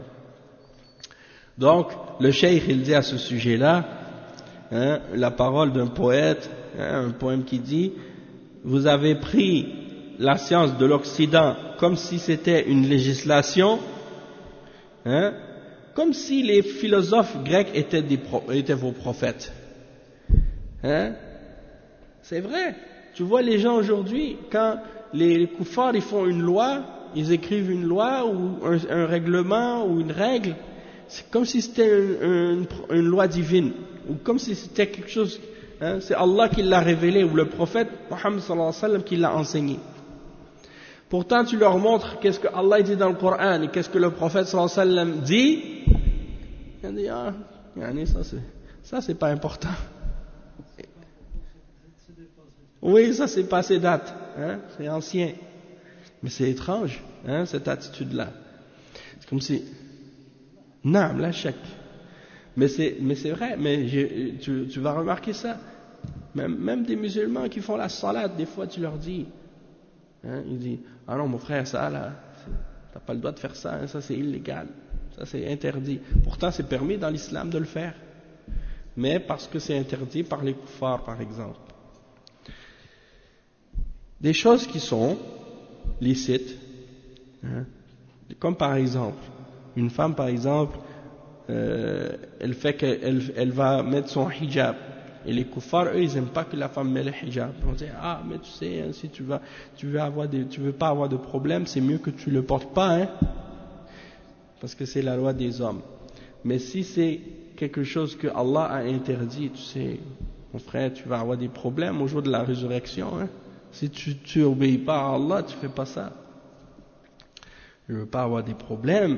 Donc, le cheikh, il dit à ce sujet-là, hein, la parole d'un poète, hein, un poème qui dit, vous avez pris la science de l'Occident comme si c'était une législation, hein, comme si les philosophes grecs étaient vos prophètes. Hein? C'est vrai. Tu vois les gens aujourd'hui, quand les kuffars ils font une loi, ils écrivent une loi ou un règlement ou une règle, c'est comme si c'était une loi divine, ou comme si c'était quelque chose, hein, c'est Allah qui l'a révélé, ou le prophète Muhammad sallallahu alayhi wa sallam qui l'a enseigné. Pourtant tu leur montres qu'est-ce que Allah dit dans le Coran et qu'est-ce que le prophète sallallahu alayhi wa sallam dit, ils disent, ça c'est pas important. Oui, ça c'est passé date, hein, c'est ancien. Mais c'est étrange, hein, cette attitude-là. C'est comme si, non, la chèque. Mais c'est vrai, mais tu vas remarquer ça. Même des musulmans qui font la salade, des fois tu leur dis, hein, ils disent, ah non mon frère, ça là, t'as pas le droit de faire ça, hein, ça c'est illégal, ça c'est interdit. Pourtant c'est permis dans l'islam de le faire. Mais parce que c'est interdit par les kuffars par exemple. Des choses qui sont licites, hein, comme par exemple, une femme par exemple, elle va mettre son hijab, et les kuffars, eux, ils n'aiment pas que la femme mette le hijab. On dit, ah, mais tu sais, hein, si tu veux pas avoir de problème, c'est mieux que tu le portes pas, hein, parce que c'est la loi des hommes. Mais si c'est quelque chose que Allah a interdit, tu sais, mon frère, tu vas avoir des problèmes au jour de la résurrection, hein. Si tu obéis pas à Allah, tu fais pas ça. Je veux pas avoir des problèmes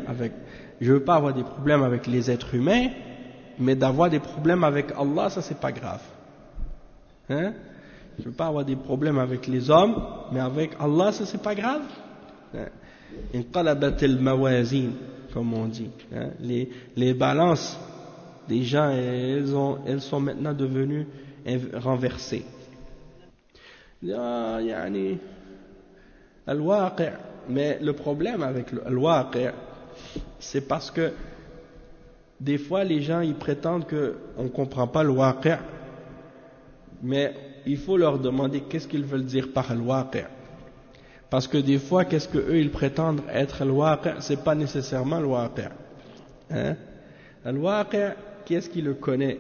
avec les êtres humains, mais d'avoir des problèmes avec Allah, ça c'est pas grave. Hein? Je veux pas avoir des problèmes avec les hommes, mais avec Allah, ça c'est pas grave. Inqalabat al-mawazin, comme on dit. Hein? Les balances des gens, elles sont maintenant devenues renversées. Mais le problème avec al-waqi', c'est parce que des fois les gens ils prétendent qu'on ne comprend pas le waqi', mais il faut leur demander qu'est-ce qu'ils veulent dire par al-waqi', parce que des fois qu'est-ce que eux ils prétendent être al-waqi', c'est pas nécessairement le waqi', hein? Al-waqi', qui est-ce qui le connaît?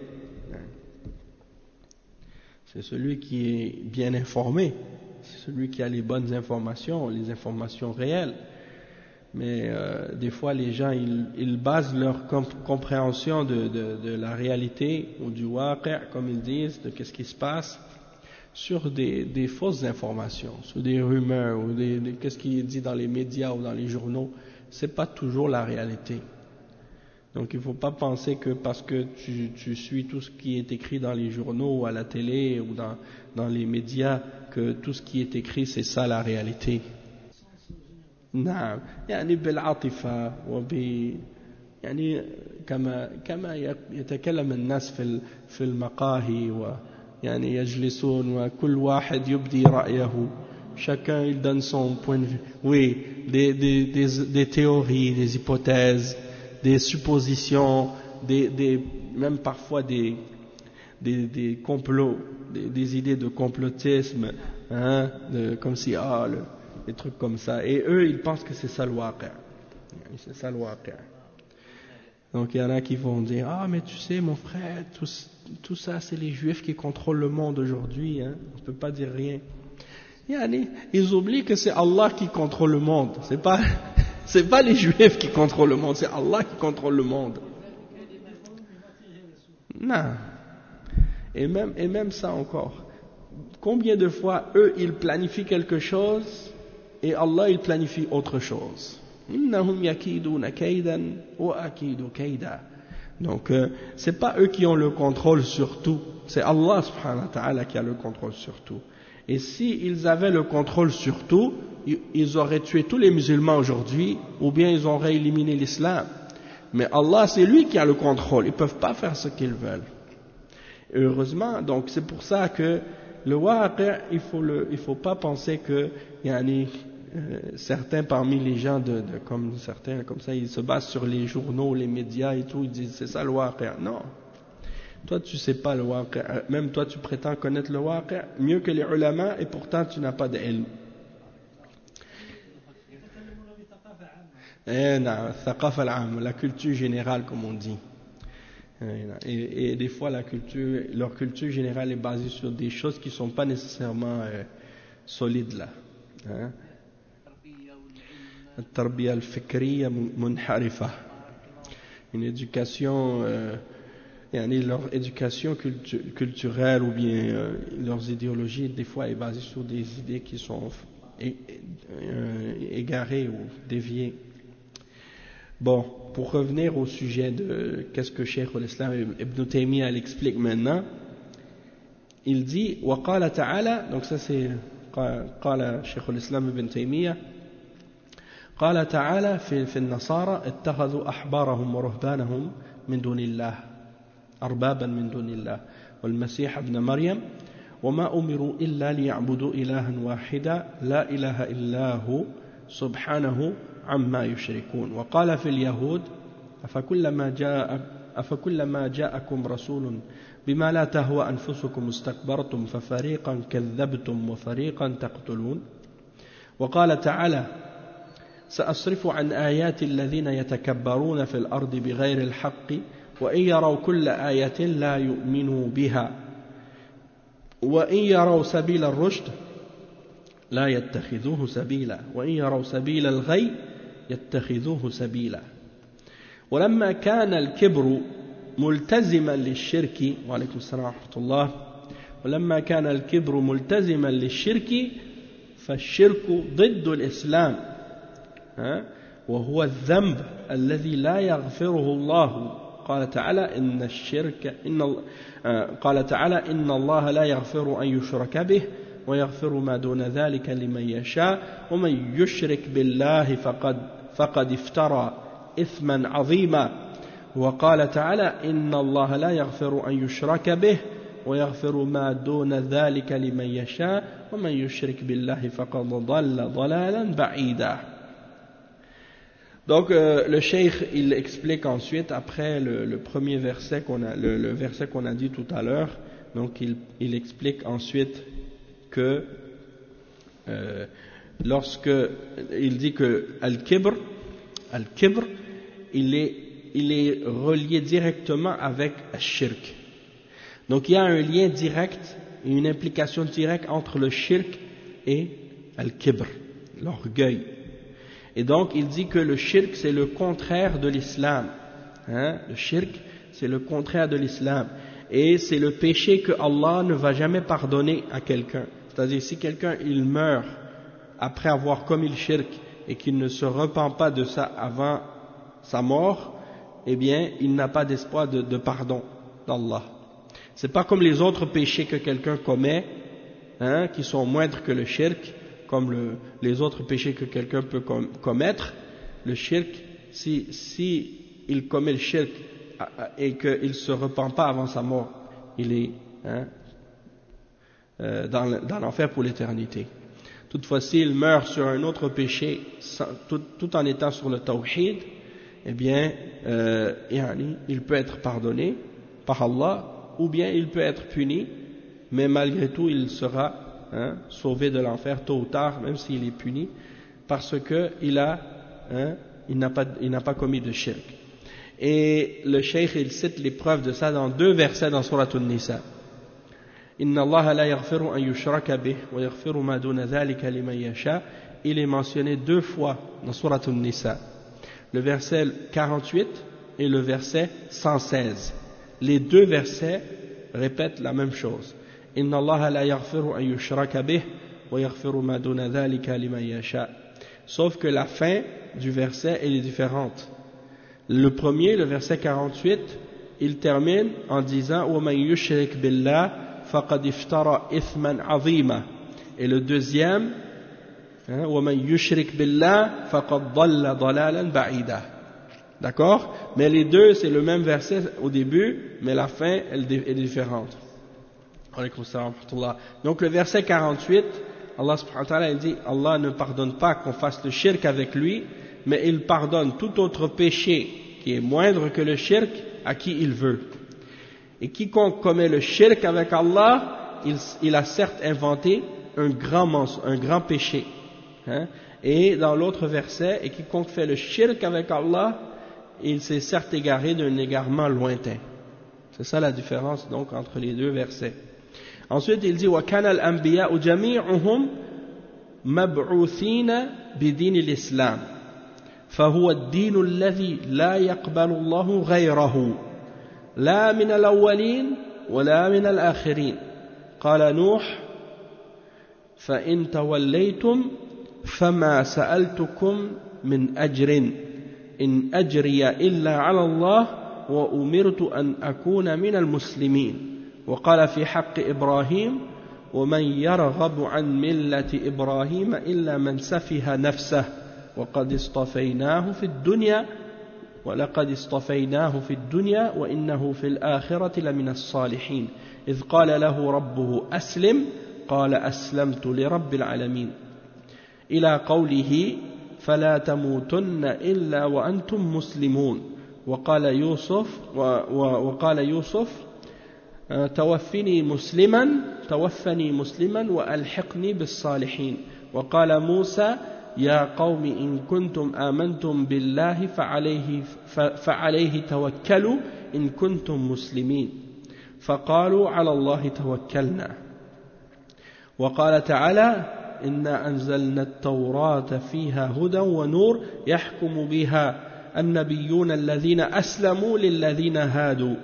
C'est celui qui est bien informé, c'est celui qui a les bonnes informations, les informations réelles. Mais des fois les gens ils basent leur compréhension de la réalité ou du waqi', comme ils disent, de qu'est-ce qui se passe, sur des fausses informations, sur des rumeurs ou qu'est-ce qui est dit dans les médias ou dans les journaux. C'est pas toujours la réalité. Donc il ne faut pas penser que parce que tu suis tout ce qui est écrit dans les journaux ou à la télé ou dans les médias, que tout ce qui est écrit c'est ça la réalité. نعم يعني بالعاطفة يعني كما يتكلم الناس في المقاهي ويعني يجلسون وكل واحد يبدي رأيه chacun il donne son point de vue. Oui, des théories, des hypothèses, des suppositions, même parfois des complots, des idées de complotisme, hein, comme si, des trucs comme ça. Et eux, ils pensent que c'est ça le waqi'. C'est ça le waqi'. Donc il y en a qui vont dire, mais tu sais mon frère, tout ça c'est les juifs qui contrôlent le monde aujourd'hui, hein, on ne peut pas dire rien. Ils oublient que c'est Allah qui contrôle le monde, c'est pas les juifs qui contrôlent le monde, c'est Allah qui contrôle le monde. Non. Et même ça encore. Combien de fois eux ils planifient quelque chose et Allah il planifie autre chose. Donc c'est pas eux qui ont le contrôle sur tout, c'est Allah subhanahu wa ta'ala qui a le contrôle sur tout. Et s'ils avaient le contrôle sur tout, ils auraient tué tous les musulmans aujourd'hui, ou bien ils auraient éliminé l'islam. Mais Allah, c'est lui qui a le contrôle, ils peuvent pas faire ce qu'ils veulent. Et heureusement, donc c'est pour ça que le waqi', il faut pas penser que certains parmi les gens comme ça, ils se basent sur les journaux, les médias et tout, ils disent c'est ça le waqi'. Non. Toi tu sais pas le waqi', même toi tu prétends connaître le waqi' mieux que les ulama et pourtant tu n'as pas d'ilm. La culture générale comme on dit. Et des fois leur culture générale est basée sur des choses qui ne sont pas nécessairement solides là. Hein? التربية الفكرية منحرفة, une éducation leur éducation culturelle ou bien leurs idéologies des fois est basée sur des idées qui sont égarées ou déviées. Bon, pour revenir au sujet de qu'est-ce que Cheikh al-Islam Ibn Taymiyyah l'explique maintenant, il dit وقال تعالى, donc ça c'est قال شيخ الإسلام ابن تيمية قال تعالى في النصارى اتخذوا أحبارهم ورهبانهم من دون الله أربابا من دون الله والمسيح ابن مريم وما أمروا إلا ليعبدوا إلها واحدا لا إله إلا هو سبحانه عما يشركون. وقال في اليهود أفكلما جاءكم رسول بما لا تهوى أنفسكم استكبرتم ففريقا كذبتم وفريقا تقتلون. وقال تعالى سأصرف عن آيات الذين يتكبرون في الأرض بغير الحق وإن يروا كل آية لا يؤمنوا بها وإن يروا سبيل الرشد لا يتخذوه سبيلا وإن يروا سبيل الغي يتخذوه سبيلا. ولما كان الكبر ملتزما للشرك وعليكم السلام ورحمة الله ولما كان الكبر ملتزما للشرك فالشرك ضد الإسلام وهو الذنب الذي لا يغفره الله. قال تعالى إن الله لا يغفر أن يشرك به ويغفر ما دون ذلك لمن يشاء ومن يشرك بالله فقد افترى إثما عظيما. وقال تعالى إن الله لا يغفر أن يشرك به ويغفر ما دون ذلك لمن يشاء ومن يشرك بالله فقد ضل ضلالا بعيدا. Donc le cheikh il explique ensuite après le premier verset le verset qu'on a dit tout à l'heure. Donc il explique ensuite que lorsque il dit que al-kibr il est relié directement avec al-shirk. Donc il y a un lien direct et une implication directe entre le shirk et al-kibr, l'orgueil. Et donc il dit que le shirk c'est le contraire de l'islam. Le shirk c'est le contraire de l'islam. Et c'est le péché que Allah ne va jamais pardonner à quelqu'un. C'est-à-dire si quelqu'un il meurt après avoir commis le shirk et qu'il ne se repent pas de ça avant sa mort, eh bien il n'a pas d'espoir de pardon d'Allah. C'est pas comme les autres péchés que quelqu'un commet, qui sont moindres que le shirk, comme les autres péchés que quelqu'un peut commettre. Le shirk, si il commet le shirk et qu'il ne se repent pas avant sa mort, il est dans l'enfer pour l'éternité. Toutefois, s'il meurt sur un autre péché, tout en étant sur le tawhid, eh bien, il peut être pardonné par Allah, ou bien il peut être puni, mais malgré tout, il sera sauvé de l'enfer tôt ou tard, même s'il est puni, parce qu'il n'a pas commis de shirk. Et le cheikh, il cite les preuves de ça dans 2 versets dans Surat An-Nisa. Inna Allah la yaghfiru an yushraka bih wa yaghfiru ma duna dhalika liman yasha. Il est mentionné 2 fois dans Surat An-Nisa. Le verset 48 et le verset 116. Les 2 versets répètent la même chose. Inna Allah la yaghfiru an yushraka bih wa yaghfiru ma duna dhalika liman yasha. Sauf que la fin du verset elle est différente. Le premier, le verset 48, il termine en disant wa man yushrik billah faqad iftara ithman azima. Et le deuxième, wa man yushrik billah faqad dhalla dhalalan ba'ida. D'accord? Mais les deux, c'est le même verset au début, mais la fin, elle est différente. Donc le verset 48, Allah subhanahu wa ta'ala dit, Allah ne pardonne pas qu'on fasse le shirk avec lui, mais il pardonne tout autre péché qui est moindre que le shirk à qui il veut. Et quiconque commet le shirk avec Allah, il a certes inventé un grand péché. Et dans l'autre verset, et quiconque fait le shirk avec Allah, il s'est certes égaré d'un égarement lointain. C'est ça la différence donc entre les 2 versets. Ensuite il dit وَكَانَ الْأَنْبِيَاءُ جَمِيعُهُمْ مَبْعُوثِينَ بِدِينِ الْإِسْلَامِ فهو الدين الذي لا يقبل الله غيره لا من الأولين ولا من الآخرين قال نوح فإن توليتم فما سألتكم من أجر إن أجري إلا على الله وأمرت أن أكون من المسلمين وقال في حق إبراهيم ومن يرغب عن ملة إبراهيم إلا من سفه نفسه وقد اصطفيناه في الدنيا ولقد اصطفيناه في الدنيا وإنه في الآخرة لمن الصالحين إذ قال له ربه أسلم قال أسلمت لرب العالمين إلى قوله فلا تموتن إلا وأنتم مسلمون وقال يوسف توفني مسلما وألحقني بالصالحين وقال موسى يا قوم إن كنتم آمنتم بالله فعليه توكلوا إن كنتم مسلمين فقالوا على الله توكلنا وقال تعالى إنا أنزلنا التوراة فيها هدى ونور يحكم بها النبيون الذين أسلموا للذين هادوا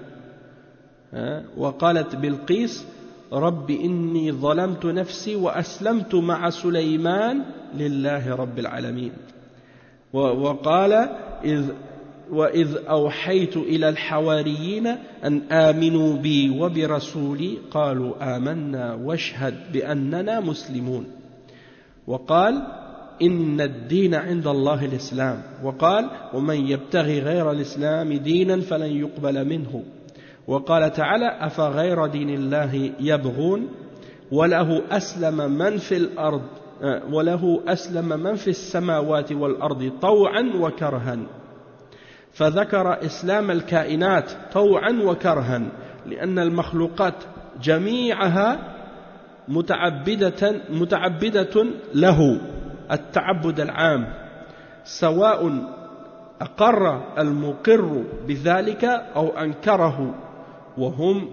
وقالت بلقيس رب إني ظلمت نفسي وأسلمت مع سليمان لله رب العالمين وقال وإذ أوحيت إلى الحواريين أن آمنوا بي وبرسولي قالوا آمنا واشهد بأننا مسلمون وقال إن الدين عند الله الإسلام وقال ومن يبتغي غير الإسلام دينا فلن يقبل منه وقال تعالى أفغير دين الله يبغون وله أسلم من في السماوات والأرض طوعا وكرها فذكر إسلام الكائنات طوعا وكرها لأن المخلوقات جميعها متعبدة له التعبد العام سواء أقر المقر بذلك أو أنكره وهم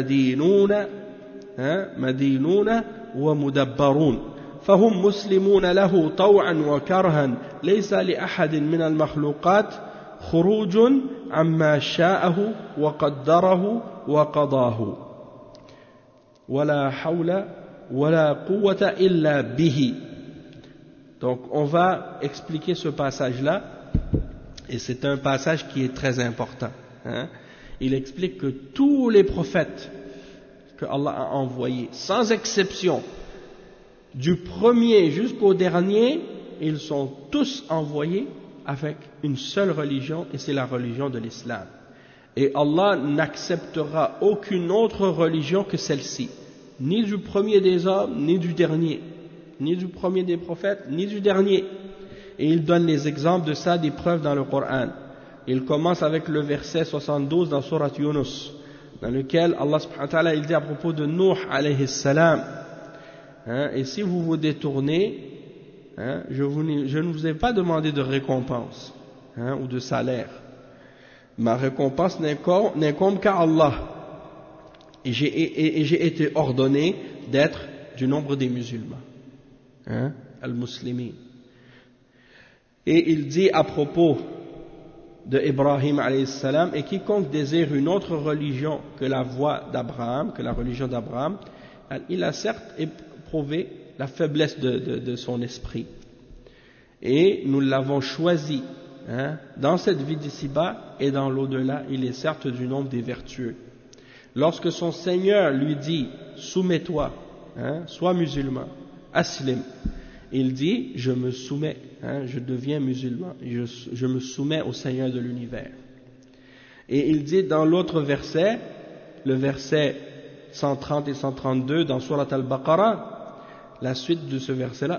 مدينون ومدبرون فهم مسلمون له طوعا وكرها ليس لأحد من المخلوقات خروج عما شاءه وقدره وقضاه ولا حول ولا قوة إلا به. Donc on va expliquer ce passage-là et c'est un passage qui est très important. Il explique que tous les prophètes que Allah a envoyés, sans exception, du premier jusqu'au dernier, ils sont tous envoyés avec une seule religion et c'est la religion de l'islam. Et Allah n'acceptera aucune autre religion que celle-ci, ni du premier des hommes, ni du dernier. ni du premier des prophètes, ni du dernier. Et il donne les exemples de ça, des preuves dans le Coran. Il commence avec le verset 72 dans Surat Yunus, dans lequel Allah subhanahu wa ta'ala il dit à propos de Nuh alayhi salam, et si vous vous détournez, je ne vous ai pas demandé de récompense ou de salaire. Ma récompense n'incombe qu'à Allah. Et j'ai été ordonné d'être du nombre des musulmans, al-muslimin. Et il dit à propos de Ibrahim alayhi salam, et quiconque désire une autre religion que la voie d'Abraham, que la religion d'Abraham, il a certes éprouvé la faiblesse de son esprit. Et nous l'avons choisi dans cette vie d'ici-bas et dans l'au-delà, il est certes du nombre des vertueux. Lorsque son Seigneur lui dit « Soumets-toi, sois musulman, aslim », il dit « Je me soumets, je deviens musulman, je me soumets au Seigneur de l'univers ». Et il dit dans l'autre verset, le verset 130 et 132 dans Surat al-Baqarah, la suite de ce verset-là,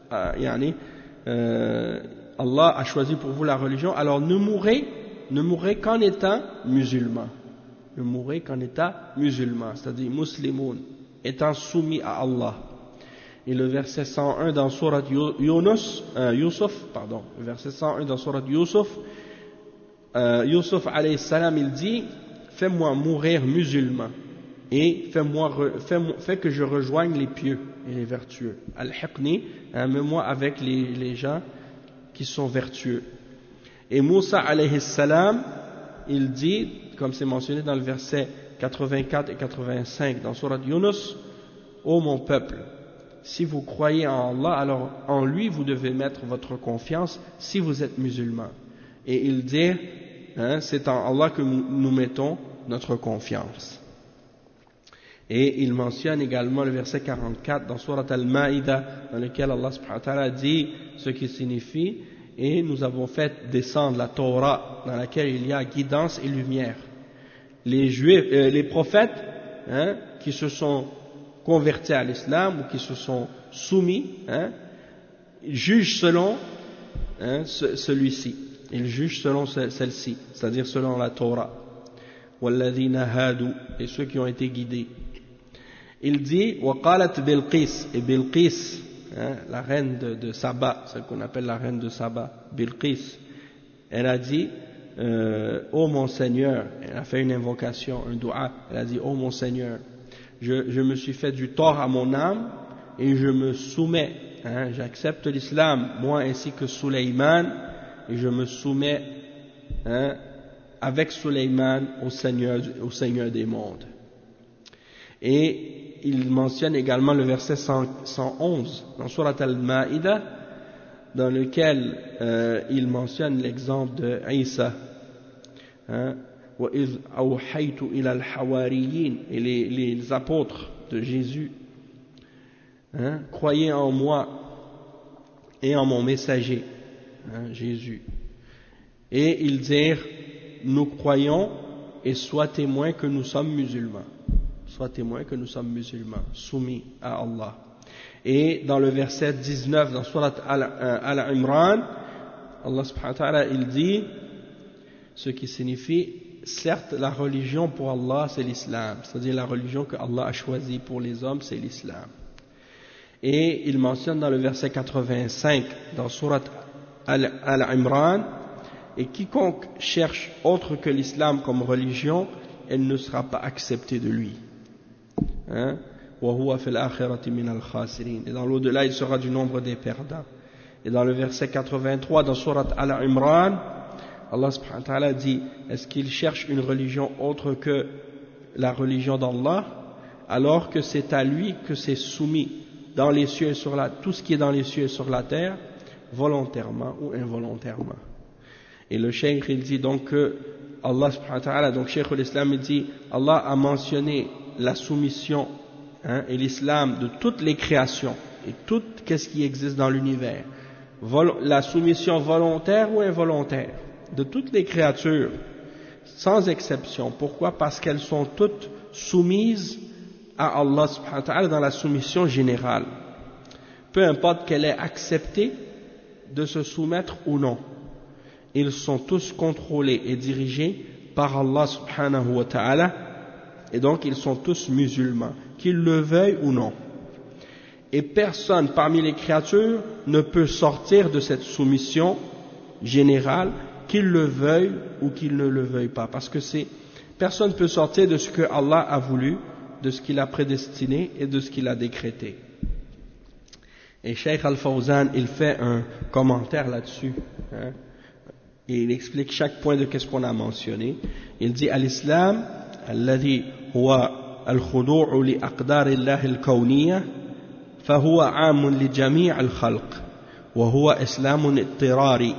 Allah a choisi pour vous la religion, alors ne mourrez qu'en étant musulman. Ne mourrez qu'en étant musulman, c'est-à-dire muslimoun, étant soumis à Allah. Et le verset 101 dans Surat Yusuf, le verset 101 dans Surat Yusuf, Yusuf alayhi salam, il dit « Fais-moi mourir musulman et fais que je rejoigne les pieux et les vertueux. Al-Hiqni, mets-moi avec les gens qui sont vertueux. » Et Moussa alayhi salam, il dit, comme c'est mentionné dans le verset 84 et 85 dans Surat Yunus, « Ô mon peuple, si vous croyez en Allah, alors en lui vous devez mettre votre confiance si vous êtes musulman. » Et il dit, c'est en Allah que nous mettons notre confiance. Et il mentionne également le verset 44 dans Surat Al-Ma'idah, dans lequel Allah subhanahu wa ta'ala dit ce qui signifie « Et nous avons fait descendre la Torah dans laquelle il y a guidance et lumière. » Les prophètes qui se sont convertis à l'islam ou qui se sont soumis, jugent selon celui-ci. Ils jugent selon celle-ci, c'est-à-dire selon la Torah. Walladhina hadu, et ceux qui ont été guidés. Il dit, waqalat Bilqis, et Bilqis, la reine de Saba, celle qu'on appelle la reine de Saba, Bilqis, elle a dit, ô mon Seigneur, elle a fait une invocation, un dua, elle a dit, ô mon Seigneur, je me suis fait du tort à mon âme et je me soumets, j'accepte l'islam, moi ainsi que Sulayman, et je me soumets avec Sulayman au Seigneur des mondes. Et il mentionne également le verset 111 dans Surat Al-Ma'idah, dans lequel il mentionne l'exemple de Isa. وَإِذْ أَوْحَيْتُ إِلَى الْحَوَارِيِّينَ, et les apôtres de Jésus, croyez en moi et en mon messager, Jésus. Et ils dirent, nous croyons et sois témoin que nous sommes musulmans. Sois témoin que nous sommes musulmans, soumis à Allah. Et dans le verset 19 dans Surat Al-Imran, Allah subhanahu wa ta'ala, il dit, ce qui signifie, certes, la religion pour Allah, c'est l'islam. C'est-à-dire la religion que Allah a choisie pour les hommes, c'est l'islam. Et il mentionne dans le verset 85, dans Surat Al-Imran, et quiconque cherche autre que l'islam comme religion, elle ne sera pas acceptée de lui. وَهُوَ فِي الْآخِرَةِ مِنَ الْخَاسِرِينَ. Et dans l'au-delà, il sera du nombre des perdants. Et dans le verset 83, dans Surat Al-Imran, Allah subhanahu wa ta'ala dit, est-ce qu'il cherche une religion autre que la religion d'Allah, alors que c'est à lui que c'est soumis dans les cieux et sur tout ce qui est dans les cieux et sur la terre, volontairement ou involontairement. Et le cheikh, il dit donc que Allah subhanahu wa ta'ala, donc cheikh l'islam, il dit, Allah a mentionné la soumission et l'islam de toutes les créations et tout ce qui existe dans l'univers, la soumission volontaire ou involontaire de toutes les créatures, sans exception. Pourquoi? Parce qu'elles sont toutes soumises à Allah subhanahu wa ta'ala dans la soumission générale. peu importe qu'elle ait accepté de se soumettre ou non. Ils sont tous contrôlés et dirigés par Allah subhanahu wa ta'ala, et donc ils sont tous musulmans, qu'ils le veuillent ou non. Et personne parmi les créatures ne peut sortir de cette soumission générale, qu'il le veuille ou qu'il ne le veuille pas, parce que personne ne peut sortir de ce que Allah a voulu, de ce qu'il a prédestiné et de ce qu'il a décrété. Et Cheikh Al-Fawzan, il fait un commentaire là-dessus, hein, et il explique chaque point de ce qu'on a mentionné. Il dit: Al-Islam, alladhi huwa al-khudu'u li aqdari Allah al-kawniyya, فهو عام لجميع الخلق وهو إسلام اضطراري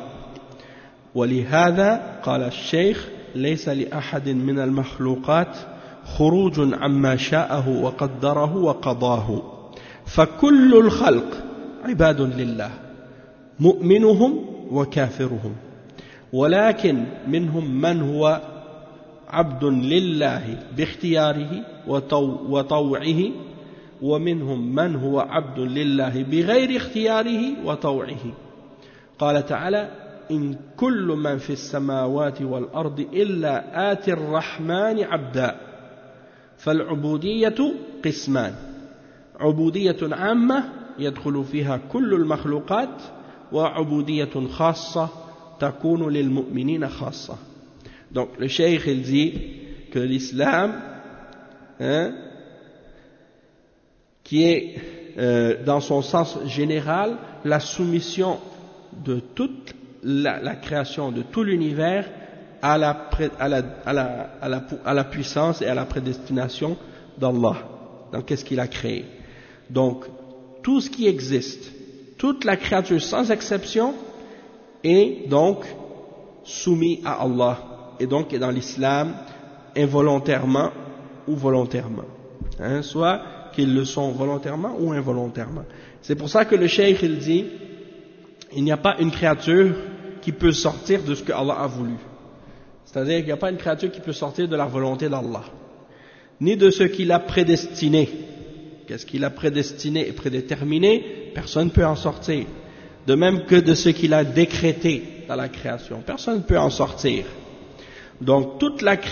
ولهذا قال الشيخ ليس لأحد من المخلوقات خروج عما شاءه وقدره وقضاه فكل الخلق عباد لله مؤمنهم وكافرهم ولكن منهم من هو عبد لله باختياره وطوعه ومنهم من هو عبد لله بغير اختياره وطوعه قال تعالى إن كل من في السماوات والأرض إلا آتي الرحمن عبدا فالعبودية قسمان عبودية عامة يدخل فيها كل المخلوقات وعبودية خاصة تكون للمؤمنين خاصة. Donc le cheikh il dit que l'islam qui est dans son sens général la soumission de toute la création, de tout l'univers à la puissance et à la prédestination d'Allah, dans qu'est-ce qu'il a créé. Donc tout ce qui existe, toute la créature sans exception est donc soumis à Allah et donc est dans l'islam involontairement ou volontairement, hein, soit qu'ils le sont volontairement ou involontairement. C'est pour ça que le cheikh il dit il n'y a pas une créature qui peut sortir de ce que Allah a voulu. C'est-à-dire qu'il n'y a pas une créature qui peut sortir de la volonté d'Allah, ni de ce qu'il a prédestiné. Qu'est-ce qu'il a prédestiné et prédéterminé, personne ne peut en sortir. De même que de ce qu'il a décrété dans la création, personne ne peut en sortir. Donc toute la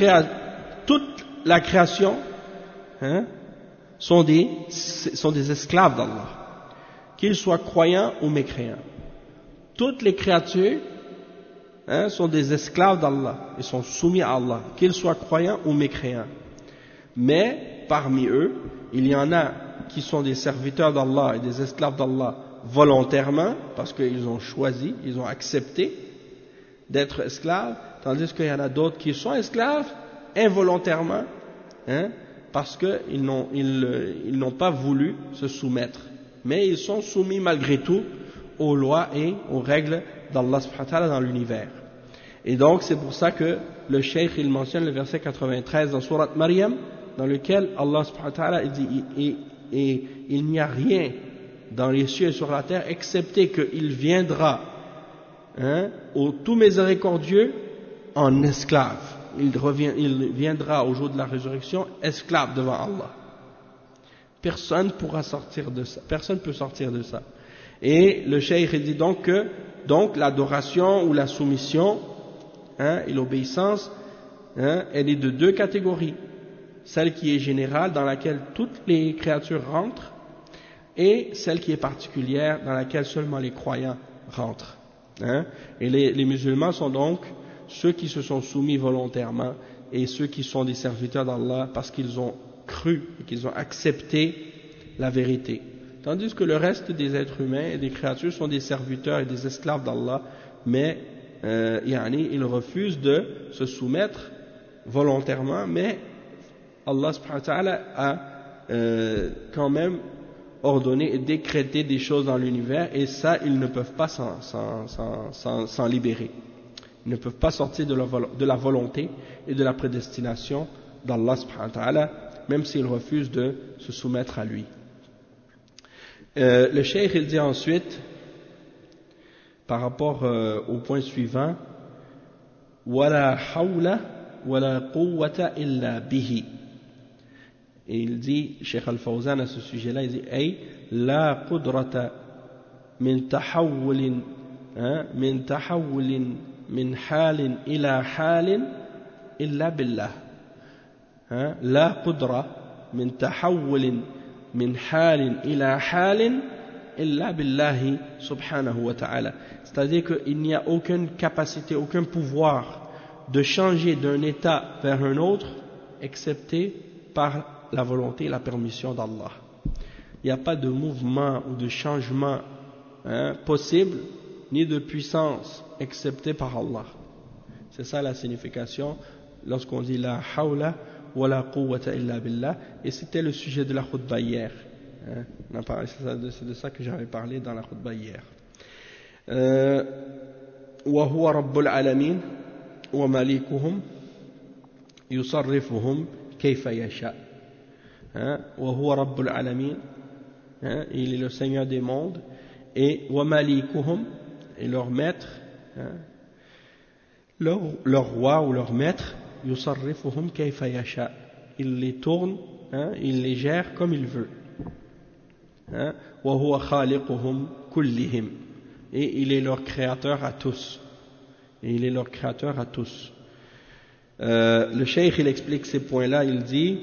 création, hein, sont des esclaves d'Allah, qu'ils soient croyants ou mécréants. Toutes les créatures, hein, sont des esclaves d'Allah, ils sont soumis à Allah, qu'ils soient croyants ou mécréants. Mais parmi eux, il y en a qui sont des serviteurs d'Allah et des esclaves d'Allah volontairement, parce qu'ils ont choisi, ils ont accepté d'être esclaves, tandis qu'il y en a d'autres qui sont esclaves involontairement, hein, parce qu'ils n'ont pas voulu se soumettre, mais ils sont soumis malgré tout aux lois et aux règles d'Allah subhanahu wa ta'ala dans l'univers. Et donc c'est pour ça que le cheikh il mentionne le verset 93 dans Surat Maryam, dans lequel Allah subhanahu wa ta'ala dit et il n'y a rien dans les cieux et sur la terre excepté qu'il viendra, hein, au tout miséricordieux en esclave. Il viendra au jour de la résurrection esclave devant Allah. Personne ne pourra sortir de ça. Personne ne peut sortir de ça. Et le cheikh dit donc que l'adoration ou la soumission, hein, et l'obéissance, hein, elle est de deux catégories. Celle qui est générale, dans laquelle toutes les créatures rentrent, et celle qui est particulière, dans laquelle seulement les croyants rentrent. Hein. Et les musulmans sont donc ceux qui se sont soumis volontairement et ceux qui sont des serviteurs d'Allah parce qu'ils ont cru et qu'ils ont accepté la vérité. Tandis que le reste des êtres humains et des créatures sont des serviteurs et des esclaves d'Allah, mais ils refusent de se soumettre volontairement, mais Allah subhanahu wa ta'ala a quand même ordonné et décrété des choses dans l'univers, et ça ils ne peuvent pas s'en libérer. Ils ne peuvent pas sortir de la volonté et de la prédestination d'Allah subhanahu wa ta'ala, même s'ils refusent de se soumettre à lui. Le cheikh il dit ensuite, par rapport au point suivant, wala hawla wala quwwata illa bihi. Et il dit, Cheikh Al-Fawzan à ce sujet-là, il dit ay la qudrata من تحول من تحول من حال إلى حال إلا بالله لا قدرة من تحول من حال إلى حال إلا بالله subhanahu wa ta'ala. C'est-à-dire qu'il n'y a aucune capacité, aucun pouvoir de changer d'un état vers un autre excepté par la volonté et la permission d'Allah. Il n'y a pas de mouvement ou de changement possible, ni de puissance, excepté par Allah. C'est ça la signification lorsqu'on dit la hawla wa la quwwata illa billah. Et c'était le sujet de la khutbah hier. C'est de ça que j'avais parlé dans la khutbah hier. Wa huwa rabbul alamin wa malikuhum yusarrifuhum kayfa yasha. Wa huwa rabbul alamin. Il est le Seigneur des mondes. Et wa malikuhum, et leur maître, leur roi ou leur maître, yusarrifuhum kayfa yasha. Il les tourne, il les gère comme il veut. Wa huwa khaliquhum kullihim. Et il est leur créateur à tous. Et il est leur créateur à tous. Le cheikh, il explique ces points-là, il dit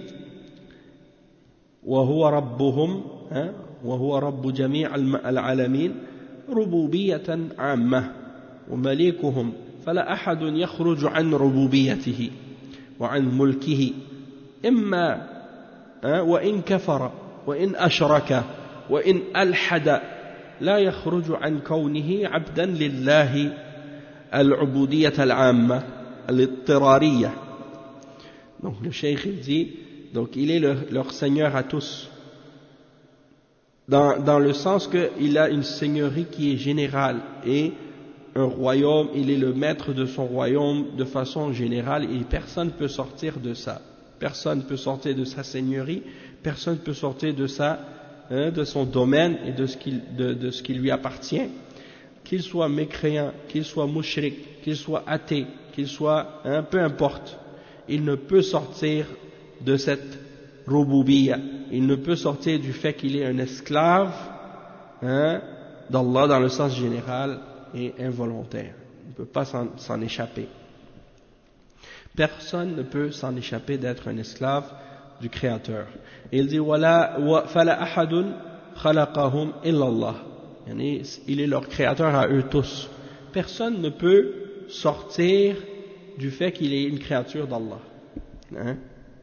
wa huwa rabbuhum وهو رب جميع العالمين ربوبية عامة ومليكهم فلا أحد يخرج عن ربوبيته وعن ملكه إما وإن كفر وإن أشرك وإن ألحد لا يخرج عن كونه عبدا لله العبودية العامة الاضطرارية. Donc le cheikh dit, donc il est leur Seigneur à tous. Dans le sens qu'il a une seigneurie qui est générale et un royaume, il est le maître de son royaume de façon générale et personne ne peut sortir de ça. Personne ne peut sortir de sa seigneurie, personne ne peut sortir de de son domaine et de ce qui lui appartient. Qu'il soit mécréant, qu'il soit mouchrik, qu'il soit athée, qu'il soit, peu importe, il ne peut sortir de cette Rububiyya. Il ne peut sortir du fait qu'il est un esclave d'Allah dans le sens général et involontaire. Il ne peut pas s'en échapper. Personne ne peut s'en échapper d'être un esclave du Créateur. Et il dit فَلَا أَحَدٌ خَلَقَهُمْ إِلَّا اللَّهِ. Il est leur Créateur à eux tous. Personne ne peut sortir du fait qu'il est une créature d'Allah. Non.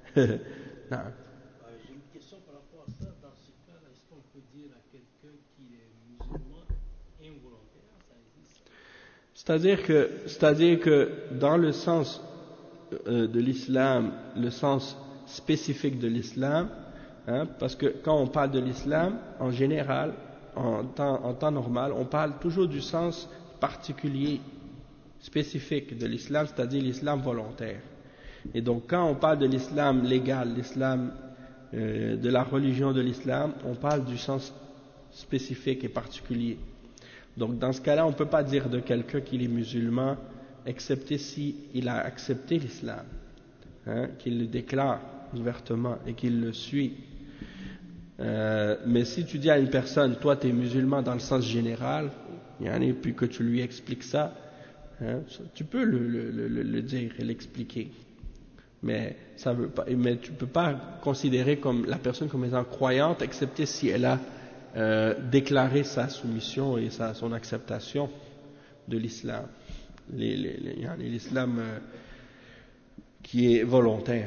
C'est-à-dire que dans le sens de l'islam, le sens spécifique de l'islam, parce que quand on parle de l'islam, en général, en temps normal, on parle toujours du sens particulier, spécifique de l'islam, c'est-à-dire l'islam volontaire. Et donc quand on parle de l'islam légal, l'islam de la religion de l'islam, on parle du sens spécifique et particulier. Donc dans ce cas-là, on ne peut pas dire de quelqu'un qu'il est musulman, excepté s'il a accepté l'islam, qu'il le déclare ouvertement et qu'il le suit. Mais si tu dis à une personne, toi tu es musulman dans le sens général, et puis que tu lui expliques ça, tu peux le dire et l'expliquer. Mais tu ne peux pas considérer comme la personne comme étant croyante, excepté si elle a déclarer sa soumission et son acceptation de l'islam, l'islam qui est volontaire.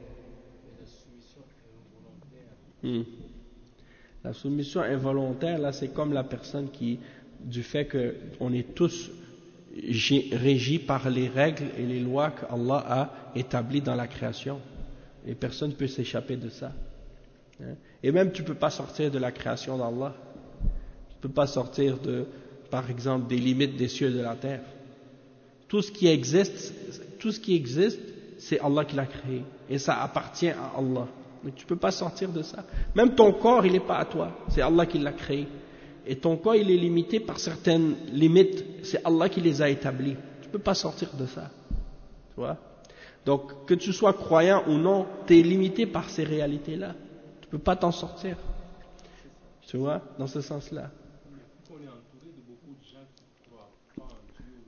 La soumission involontaire, là, c'est comme la personne qui, du fait qu'on est tous régis par les règles et les lois qu'Allah a établies dans la création, et personne ne peut s'échapper de ça. Et même tu ne peux pas sortir de la création d'Allah. Tu ne peux pas sortir par exemple, des limites des cieux et de la terre. Tout ce qui existe, c'est Allah qui l'a créé. Et ça appartient à Allah. Mais tu ne peux pas sortir de ça. Même ton corps, il n'est pas à toi. C'est Allah qui l'a créé. Et ton corps, il est limité par certaines limites. C'est Allah qui les a établies. Tu ne peux pas sortir de ça. Tu vois? Donc, que tu sois croyant ou non, tu es limité par ces réalités-là. Tu ne peux pas t'en sortir. Tu vois, dans ce sens-là. On est en tout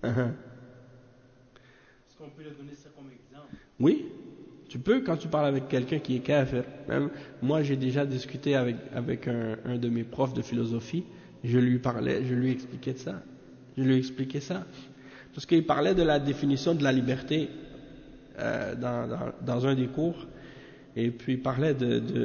Est-ce qu'on peut leur donner ça comme exemple? Oui, tu peux quand tu parles avec quelqu'un qui est kafir. Même moi, j'ai déjà discuté avec un de mes profs de philosophie. Je lui expliquais ça. Parce qu'il parlait de la définition de la liberté dans un des cours. Et puis il parlait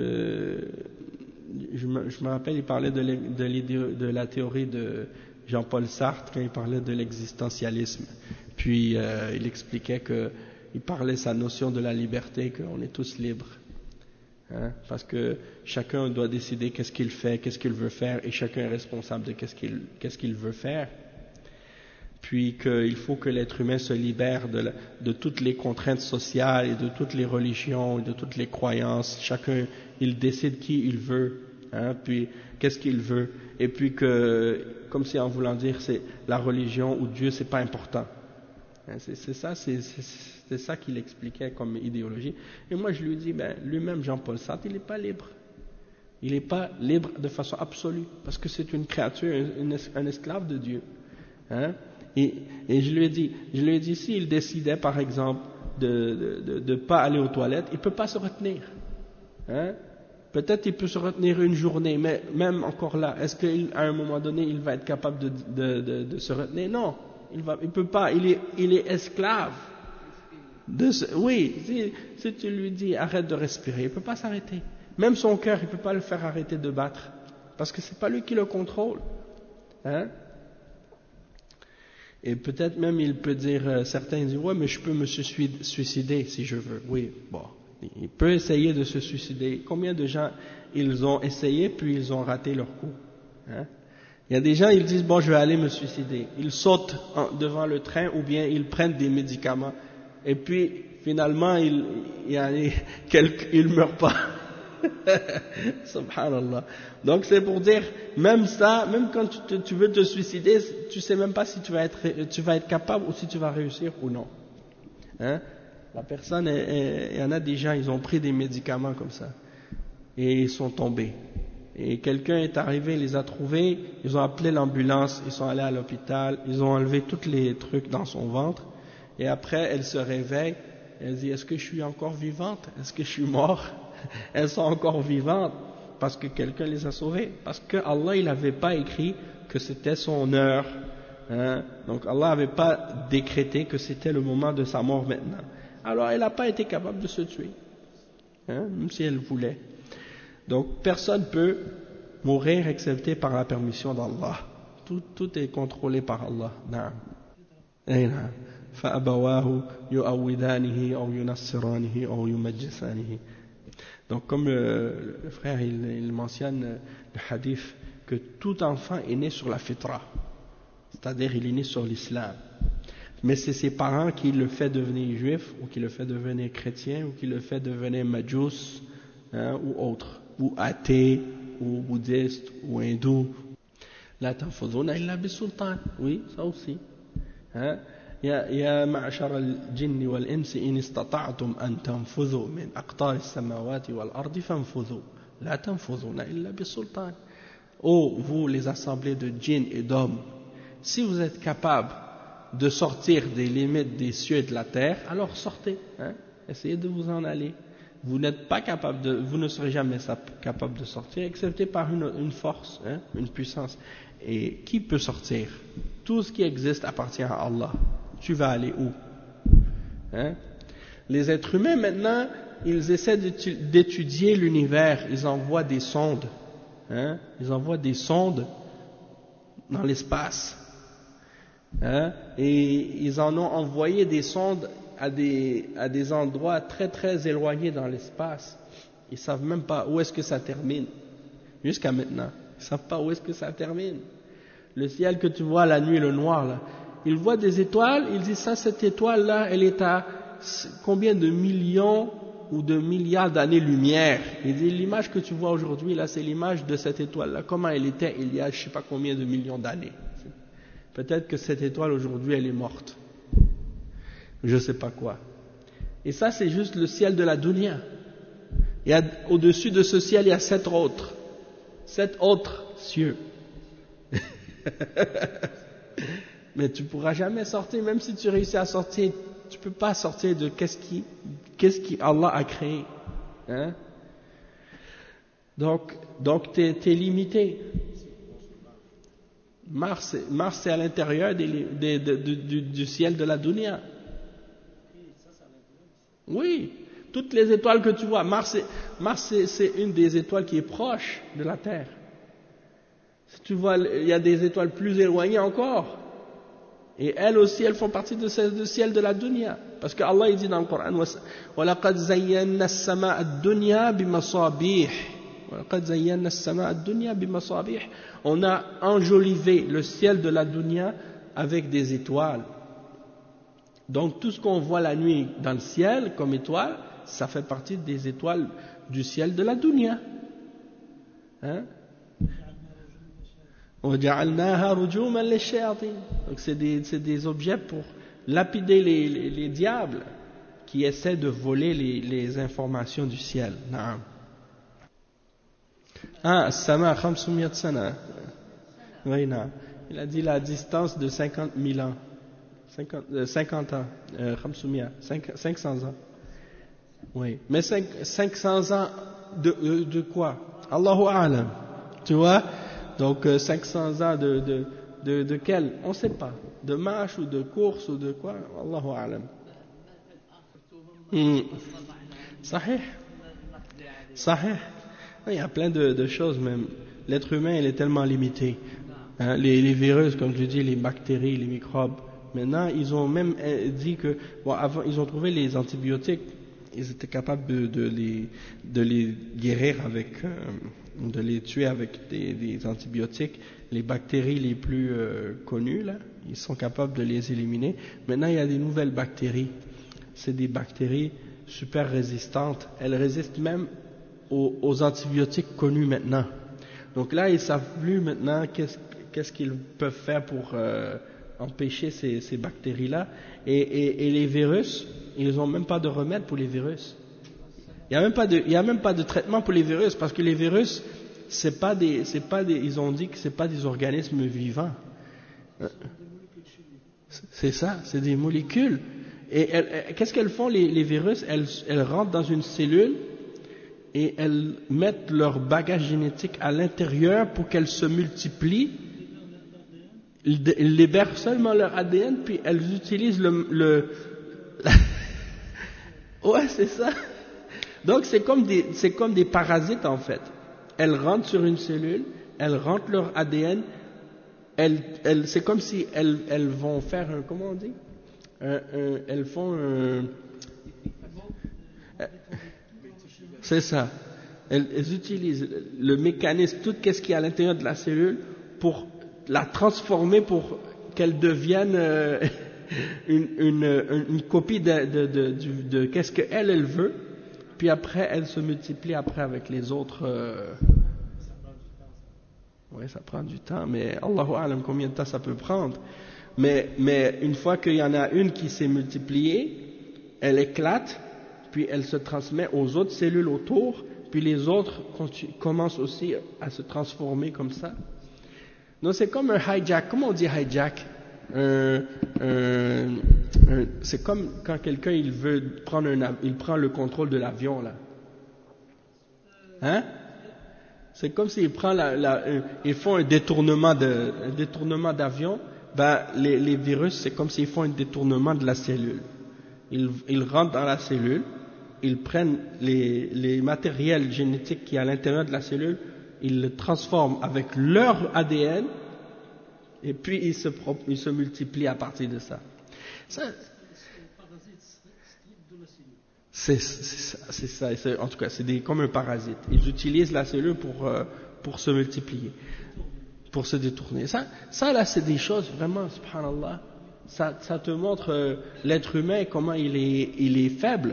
je me rappelle, il parlait de la théorie de Jean-Paul Sartre quand il parlait de l'existentialisme. Puis il expliquait il parlait sa notion de la liberté, qu'on est tous libres. Hein, parce que chacun doit décider qu'est-ce qu'il fait, qu'est-ce qu'il veut faire, et chacun est responsable de qu'est-ce qu'il veut faire. Puis qu'il faut que l'être humain se libère de toutes les contraintes sociales et de toutes les religions et de toutes les croyances. Chacun, il décide qui il veut, hein, puis qu'est-ce qu'il veut. Et puis comme si en voulant dire, c'est la religion ou Dieu, c'est pas important. Hein, c'est ça qu'il expliquait comme idéologie. Et moi je lui dis, lui-même Jean-Paul Sartre, il n'est pas libre. Il n'est pas libre de façon absolue, parce que c'est une créature, un esclave de Dieu. Hein? Et je lui ai dit, s'il décidait par exemple de pas aller aux toilettes, il peut pas se retenir. Hein? Peut-être il peut se retenir une journée, mais même encore là, est-ce qu'à un moment donné il va être capable de se retenir? Non, il peut pas. Il est esclave. Oui, si tu lui dis arrête de respirer, il peut pas s'arrêter. Même son cœur, il peut pas le faire arrêter de battre, parce que c'est pas lui qui le contrôle. Hein? Et peut-être même il peut dire, certains disent, ouais, mais je peux me suicider si je veux. Oui, bon, il peut essayer de se suicider. Combien de gens ils ont essayé puis ils ont raté leur coup? Hein? Il y a des gens, ils disent, bon, je vais aller me suicider. Ils sautent devant le train ou bien ils prennent des médicaments. Et puis, finalement, ils meurent pas. Subhanallah. Donc c'est pour dire, même ça, même quand tu veux te suicider, tu sais même pas si tu vas être capable ou si tu vas réussir ou non. Hein? La personne, il y en a des gens, ils ont pris des médicaments comme ça et ils sont tombés. Et quelqu'un est arrivé, les a trouvés, ils ont appelé l'ambulance, ils sont allés à l'hôpital, ils ont enlevé tous les trucs dans son ventre. Et après, elle se réveille, elle dit, est-ce que je suis encore vivante? Est-ce que je suis mort? Elles sont encore vivantes parce que quelqu'un les a sauvées, parce que Allah il n'avait pas écrit que c'était son heure, hein? Donc Allah n'avait pas décrété que c'était le moment de sa mort maintenant. Alors elle n'a pas été capable de se tuer, hein? Même si elle voulait. Donc personne peut mourir excepté par la permission d'Allah. Tout est contrôlé par Allah. Naam. فأبواه يؤودانه أو ينصرانه أو يمجسانه. Donc comme le frère il mentionne le hadith que tout enfant est né sur la fitra, c'est-à-dire il est né sur l'islam, mais c'est ses parents qui le fait devenir juif ou qui le fait devenir chrétien ou qui le fait devenir majous, hein, ou autre, ou athée ou bouddhiste ou hindou. La tanfuduna illa bisultan, oui, ça aussi, hein. يا معشر الجن والإنس إن استطعتم أن تنفذوا من أقطار السماوات والأرض فانفذوا لا تنفذون إلا بسلطان. Oh, vous les assemblées de djinns et d'hommes, si vous êtes capables de sortir des limites des cieux et de la terre, alors sortez, hein? Essayez de vous en aller. Vous n'êtes pas capable vous ne serez jamais capable de sortir excepté par une force, hein, une puissance. Et qui peut sortir? Tout ce qui existe appartient à Allah. Tu vas aller où? Hein? Les êtres humains maintenant, ils essaient d'étudier l'univers, ils envoient des sondes, hein? Ils envoient des sondes dans l'espace, hein? Et ils en ont envoyé des sondes à des endroits très très éloignés dans l'espace. Ils savent même pas où est-ce que ça termine. Jusqu'à maintenant, ils savent pas où est-ce que ça termine. Le ciel que tu vois la nuit, le noir là, ils voient des étoiles, ils disent ça, cette étoile là, elle est à combien de millions ou de milliards d'années-lumière. Ils disent l'image que tu vois aujourd'hui là, c'est l'image de cette étoile là. Comment elle était il y a je sais pas combien de millions d'années. Peut-être que cette étoile aujourd'hui elle est morte. Je sais pas quoi. Et ça c'est juste le ciel de la dunya. Au-dessus de ce ciel il y a 7 autres cieux. Mais tu pourras jamais sortir, même si tu réussis à sortir, tu peux pas sortir de qu'est-ce qui Allah a créé. Hein? Donc t'es limité. Mars c'est à l'intérieur du ciel de la dunya. Oui, toutes les étoiles que tu vois, Mars c'est une des étoiles qui est proche de la Terre. Si tu vois, il y a des étoiles plus éloignées encore. Et elles aussi, elles font partie du ciel de la dunya. Parce que Allah il dit dans le Coran, وَلَقَدْ زَيَّنَّا السَّمَاءَ الدُّنْيَا بِمَصَابِيحِ. وَلَقَدْ زَيَّنَّا السَّمَاءَ الدُّنْيَا بِمَصَابِيحِ. On a enjolivé le ciel de la dunya avec des étoiles. Donc tout ce qu'on voit la nuit dans le ciel comme étoile, ça fait partie des étoiles du ciel de la dunya. Hein? وَجَعَلْنَاهَا رُجُومًا لِلشَّيَاطِينِ. Donc c'est des objets pour lapider les diables qui essaient de voler les informations du ciel. Naam. As-sama 500 sana. Oui, non. Il a dit la distance de 50 000 ans. 50 ans. 500 ans. Oui. Mais 500 ans de quoi? Allahu a'lam. Tu vois? Donc 500 ans de quel? On ne sait pas. De marche ou de course ou de quoi? Allahu a'lam. Sahih. Sahih. Il y a plein de choses même. L'être humain il est tellement limité. Hein, les virus, comme tu dis, les bactéries, les microbes. Maintenant, ils ont même dit que avant, ils ont trouvé les antibiotiques. Ils étaient capables de les guérir avec, de les tuer avec des antibiotiques. Les bactéries les plus connues, là, ils sont capables de les éliminer. Maintenant, il y a des nouvelles bactéries. C'est des bactéries super résistantes. Elles résistent même aux antibiotiques connus maintenant. Donc là, ils savent plus maintenant qu'est-ce qu'ils peuvent faire pour empêcher ces bactéries-là. Et les virus, ils n'ont même pas de remède pour les virus. Il n'y a même pas de traitement pour les virus, parce que les virus, ils ont dit que c'est pas des organismes vivants. C'est ça, c'est des molécules. Et qu'est-ce qu'elles font les virus? Elles rentrent dans une cellule et elles mettent leur bagage génétique à l'intérieur pour qu'elles se multiplient. Ils libèrent seulement leur ADN, puis elles utilisent ouais, c'est ça. Donc c'est comme des parasites en fait. Elles rentrent sur une cellule, elles rentrent leur ADN, c'est comme si elles vont faire un, comment on dit, elles font un, c'est ça. Elles utilisent le mécanisme, tout ce qui est à l'intérieur de la cellule pour la transformer pour qu'elle devienne une copie de qu'est-ce qu'elle veut, puis après elle se multiplie après avec les autres. Oui, ça prend du temps, mais Allahu a'lam combien de temps ça peut prendre. Mais une fois qu'il y en a une qui s'est multipliée, elle éclate, puis elle se transmet aux autres cellules autour, puis les autres commencent aussi à se transformer comme ça. Donc c'est comme un hijack. Comment on dit hijack? C'est comme quand quelqu'un il prend le contrôle de l'avion là. Hein? C'est comme s'il prend ils font un détournement d'avion. Ben les virus c'est comme s'ils font un détournement de la cellule. Ils rentrent dans la cellule, ils prennent les matériels génétiques qui est à l'intérieur de la cellule, ils le transforment avec leur ADN et puis ils se multiplient à partir de ça. C'est ça. En tout cas, c'est comme un parasite. Ils utilisent la cellule pour se multiplier, pour se détourner. Ça là, c'est des choses vraiment, subhanallah. Ça te montre l'être humain comment il est faible.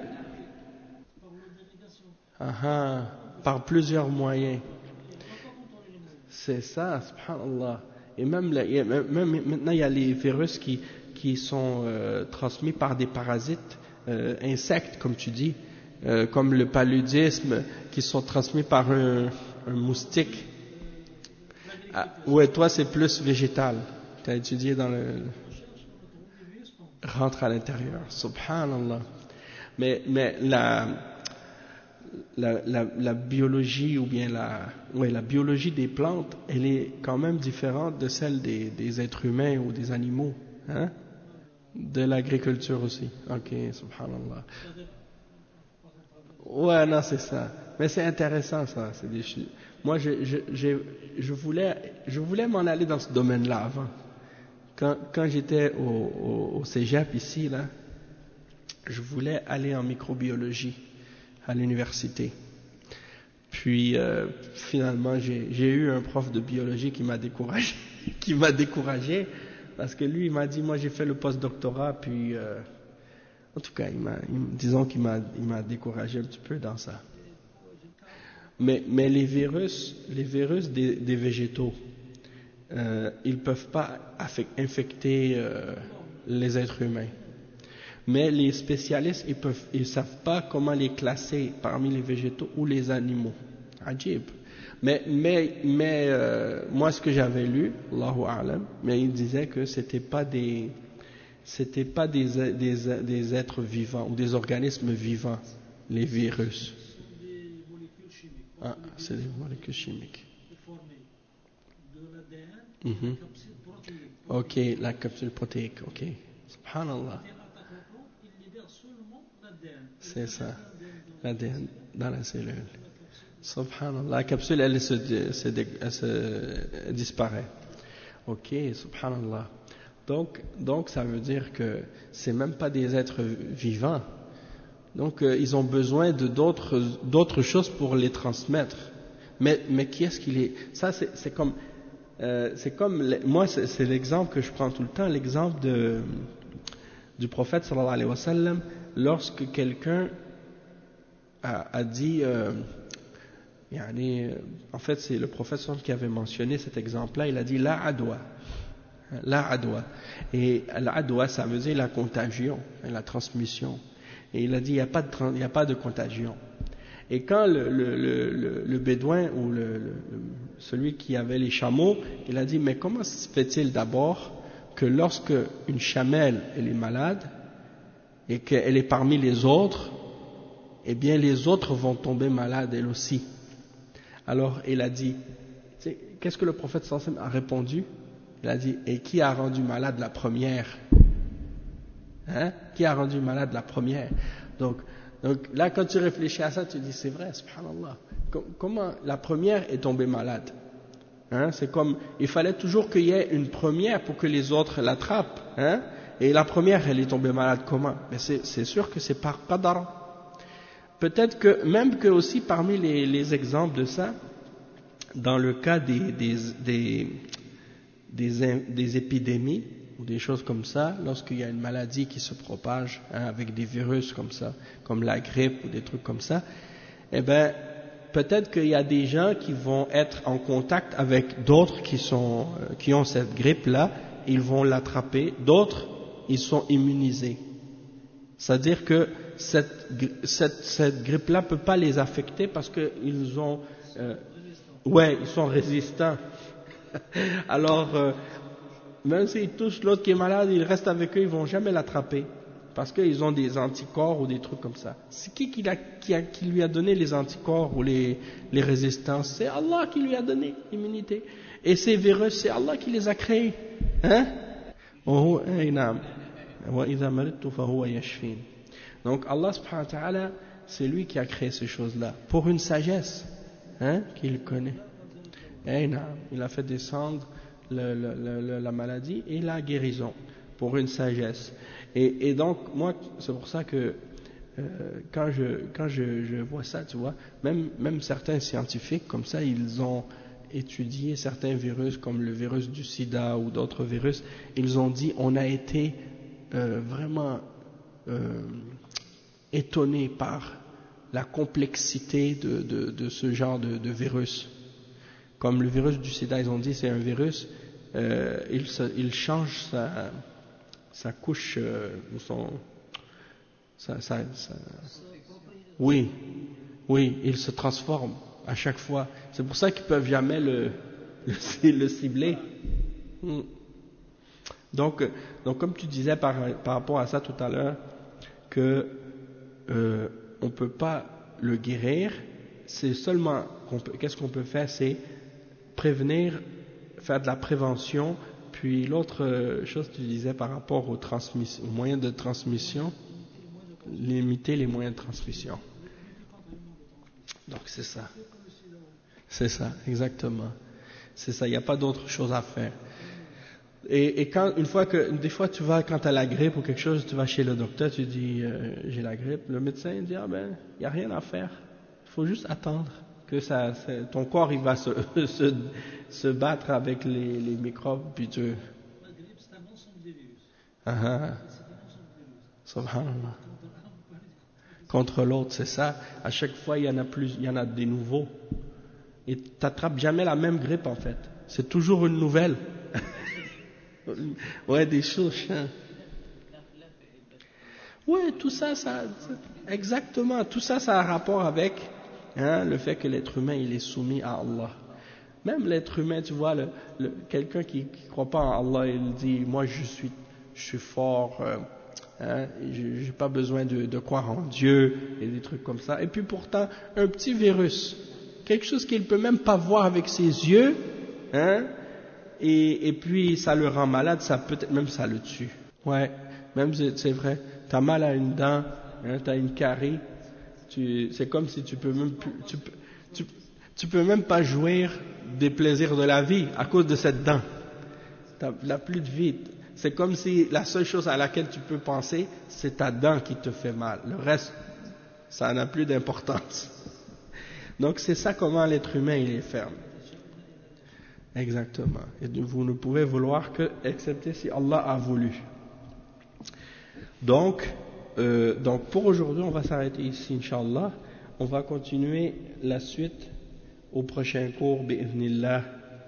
Par plusieurs moyens. C'est ça, subhanallah. Et même maintenant, il y a les virus qui sont transmis par des parasites, insectes, comme tu dis, comme le paludisme, qui sont transmis par un moustique. Ouais, toi, c'est plus végétal. Tu as étudié dans le... rentre à l'intérieur. Subhanallah. Mais la biologie ou bien la biologie des plantes, elle est quand même différente de celle des êtres humains ou des animaux, hein? De l'agriculture aussi. Ok, subhanallah. Ouais, non, c'est ça. Mais c'est intéressant ça. Moi, je voulais m'en aller dans ce domaine-là avant. Quand j'étais au cégep ici, là, je voulais aller en microbiologie à l'université. Puis finalement, j'ai eu un prof de biologie qui m'a découragé, parce que lui, il m'a dit, moi j'ai fait le post-doctorat, puis en tout cas, disons qu'il m'a découragé un petit peu dans ça. Mais les virus des végétaux, ils peuvent pas infecter les êtres humains. Mais les spécialistes, ils savent pas comment les classer parmi les végétaux ou les animaux. Ajib. Mais moi, ce que j'avais lu, Allahu A'lam, mais il disait que c'était pas des êtres vivants ou des organismes vivants, les virus. Des molécules chimiques. Ah, c'est des molécules chimiques. Formées de l'ADN, Mhm. capsule protéique. Ok, la capsule protéique, ok. Subhanallah. Il libère seulement l'ADN. C'est ça, l'ADN dans la cellule. Subhanallah, la capsule, elle se disparaît. Ok, subhanallah. Donc ça veut dire que c'est même pas des êtres vivants. Donc ils ont besoin de d'autres choses pour les transmettre. Mais qui est-ce qui les... Ça c'est comme... moi c'est l'exemple que je prends tout le temps, l'exemple du prophète sallallahu alayhi wa sallam, lorsque quelqu'un a dit... en fait c'est le prophète sallallahu qui avait mentionné cet exemple-là, il a dit la adwa. La adwa. Et la adwa, ça veut dire la contagion, la transmission. Et il a dit, il n'y a pas de contagion. Et quand le bédouin ou celui qui avait les chameaux, il a dit, mais comment se fait-il d'abord que lorsque une chamelle elle est malade et qu'elle est parmi les autres, eh bien les autres vont tomber malades elles aussi. Alors il a dit, qu'est-ce que le prophète sallallahu alayhi wa sallam a répondu? Il a dit, et qui a rendu malade la première? Hein? Qui a rendu malade la première? Donc là, quand tu réfléchis à ça, tu dis, c'est vrai, subhanallah. Comment la première est tombée malade? Hein? C'est comme, il fallait toujours qu'il y ait une première pour que les autres l'attrapent. Hein? Et la première, elle est tombée malade comment? Mais c'est sûr que c'est par qadar. Peut-être que, même que aussi parmi les exemples de ça, dans le cas des épidémies ou des choses comme ça, lorsqu'il y a une maladie qui se propage avec des virus comme ça, comme la grippe ou des trucs comme ça, eh ben peut-être qu'il y a des gens qui vont être en contact avec d'autres qui ont cette grippe-là, ils vont l'attraper, d'autres ils sont immunisés. C'est-à-dire que cette grippe-là peut pas les affecter parce qu'ils ont ils sont résistants. Alors, même s'ils touchent l'autre qui est malade, ils restent avec eux, ils vont jamais l'attraper. Parce qu'ils ont des anticorps ou des trucs comme ça. C'est qui lui a donné les anticorps ou les résistances? C'est Allah qui lui a donné l'immunité. Et ces virus, c'est Allah qui les a créés. Hein? Donc Allah subhanahu wa ta'ala, c'est lui qui a créé ces choses-là. Pour une sagesse, hein, qu'il connaît. Il a fait descendre la maladie et la guérison pour une sagesse. Et donc, moi, c'est pour ça que quand je vois ça, tu vois, même certains scientifiques, comme ça, ils ont étudié certains virus, comme le virus du sida ou d'autres virus, ils ont dit, on a été vraiment étonnés par la complexité de ce genre de virus. Comme le virus du sida, ils ont dit c'est un virus, il change sa couche, oui, il se transforme à chaque fois. C'est pour ça qu'ils peuvent jamais le cibler. Donc comme tu disais par rapport à ça tout à l'heure, que on peut pas le guérir, c'est seulement qu'est-ce qu'on peut faire, c'est prévenir, faire de la prévention. Puis l'autre chose que tu disais par rapport aux moyens de transmission, limiter les moyens de transmission. Donc c'est ça. C'est ça, exactement. C'est ça, il n'y a pas d'autre chose à faire. Et des fois tu vas, quand tu as la grippe ou quelque chose, tu vas chez le docteur, tu dis j'ai la grippe, le médecin dit il n'y a rien à faire, il faut juste attendre que ton corps il va se battre avec les microbes, puis tu... La grippe, c'est un ensemble de virus. C'est un ensemble de virus. Subhanallah. Contre l'autre, c'est ça. À chaque fois, il y en a des nouveaux. Et tu n'attrapes jamais la même grippe, en fait. C'est toujours une nouvelle. Ouais, des choses. Ouais, tout ça, exactement. Tout ça, ça a un rapport avec le fait que l'être humain, il est soumis à Allah. Même l'être humain, tu vois, quelqu'un qui ne croit pas en Allah, il dit, moi, je suis fort, j'ai pas besoin de croire en Dieu, et des trucs comme ça. Et puis pourtant, un petit virus, quelque chose qu'il ne peut même pas voir avec ses yeux, et puis ça le rend malade, peut-être même ça le tue. Ouais, même c'est vrai, t'as mal à une dent, t'as une carie, c'est comme si tu peux même pas jouir des plaisirs de la vie à cause de cette dent. T'as plus de vie. C'est comme si la seule chose à laquelle tu peux penser, c'est ta dent qui te fait mal. Le reste, ça n'a plus d'importance. Donc c'est ça comment l'être humain il est ferme. Exactement. Et vous ne pouvez vouloir que, excepté si Allah a voulu. Donc pour aujourd'hui, on va s'arrêter ici, Inch'Allah. On va continuer la suite au prochain cours, bi'idhnillah.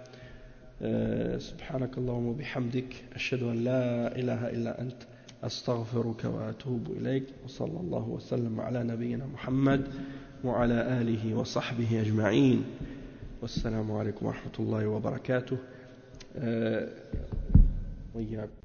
سبحانك اللهم وبحمدك أشهد أن لا إله إلا أنت أستغفرك وأتوب إليك وصلى الله وسلم على نبينا محمد وعلى آله وصحبه أجمعين والسلام عليكم ورحمة الله وبركاته وإياكم.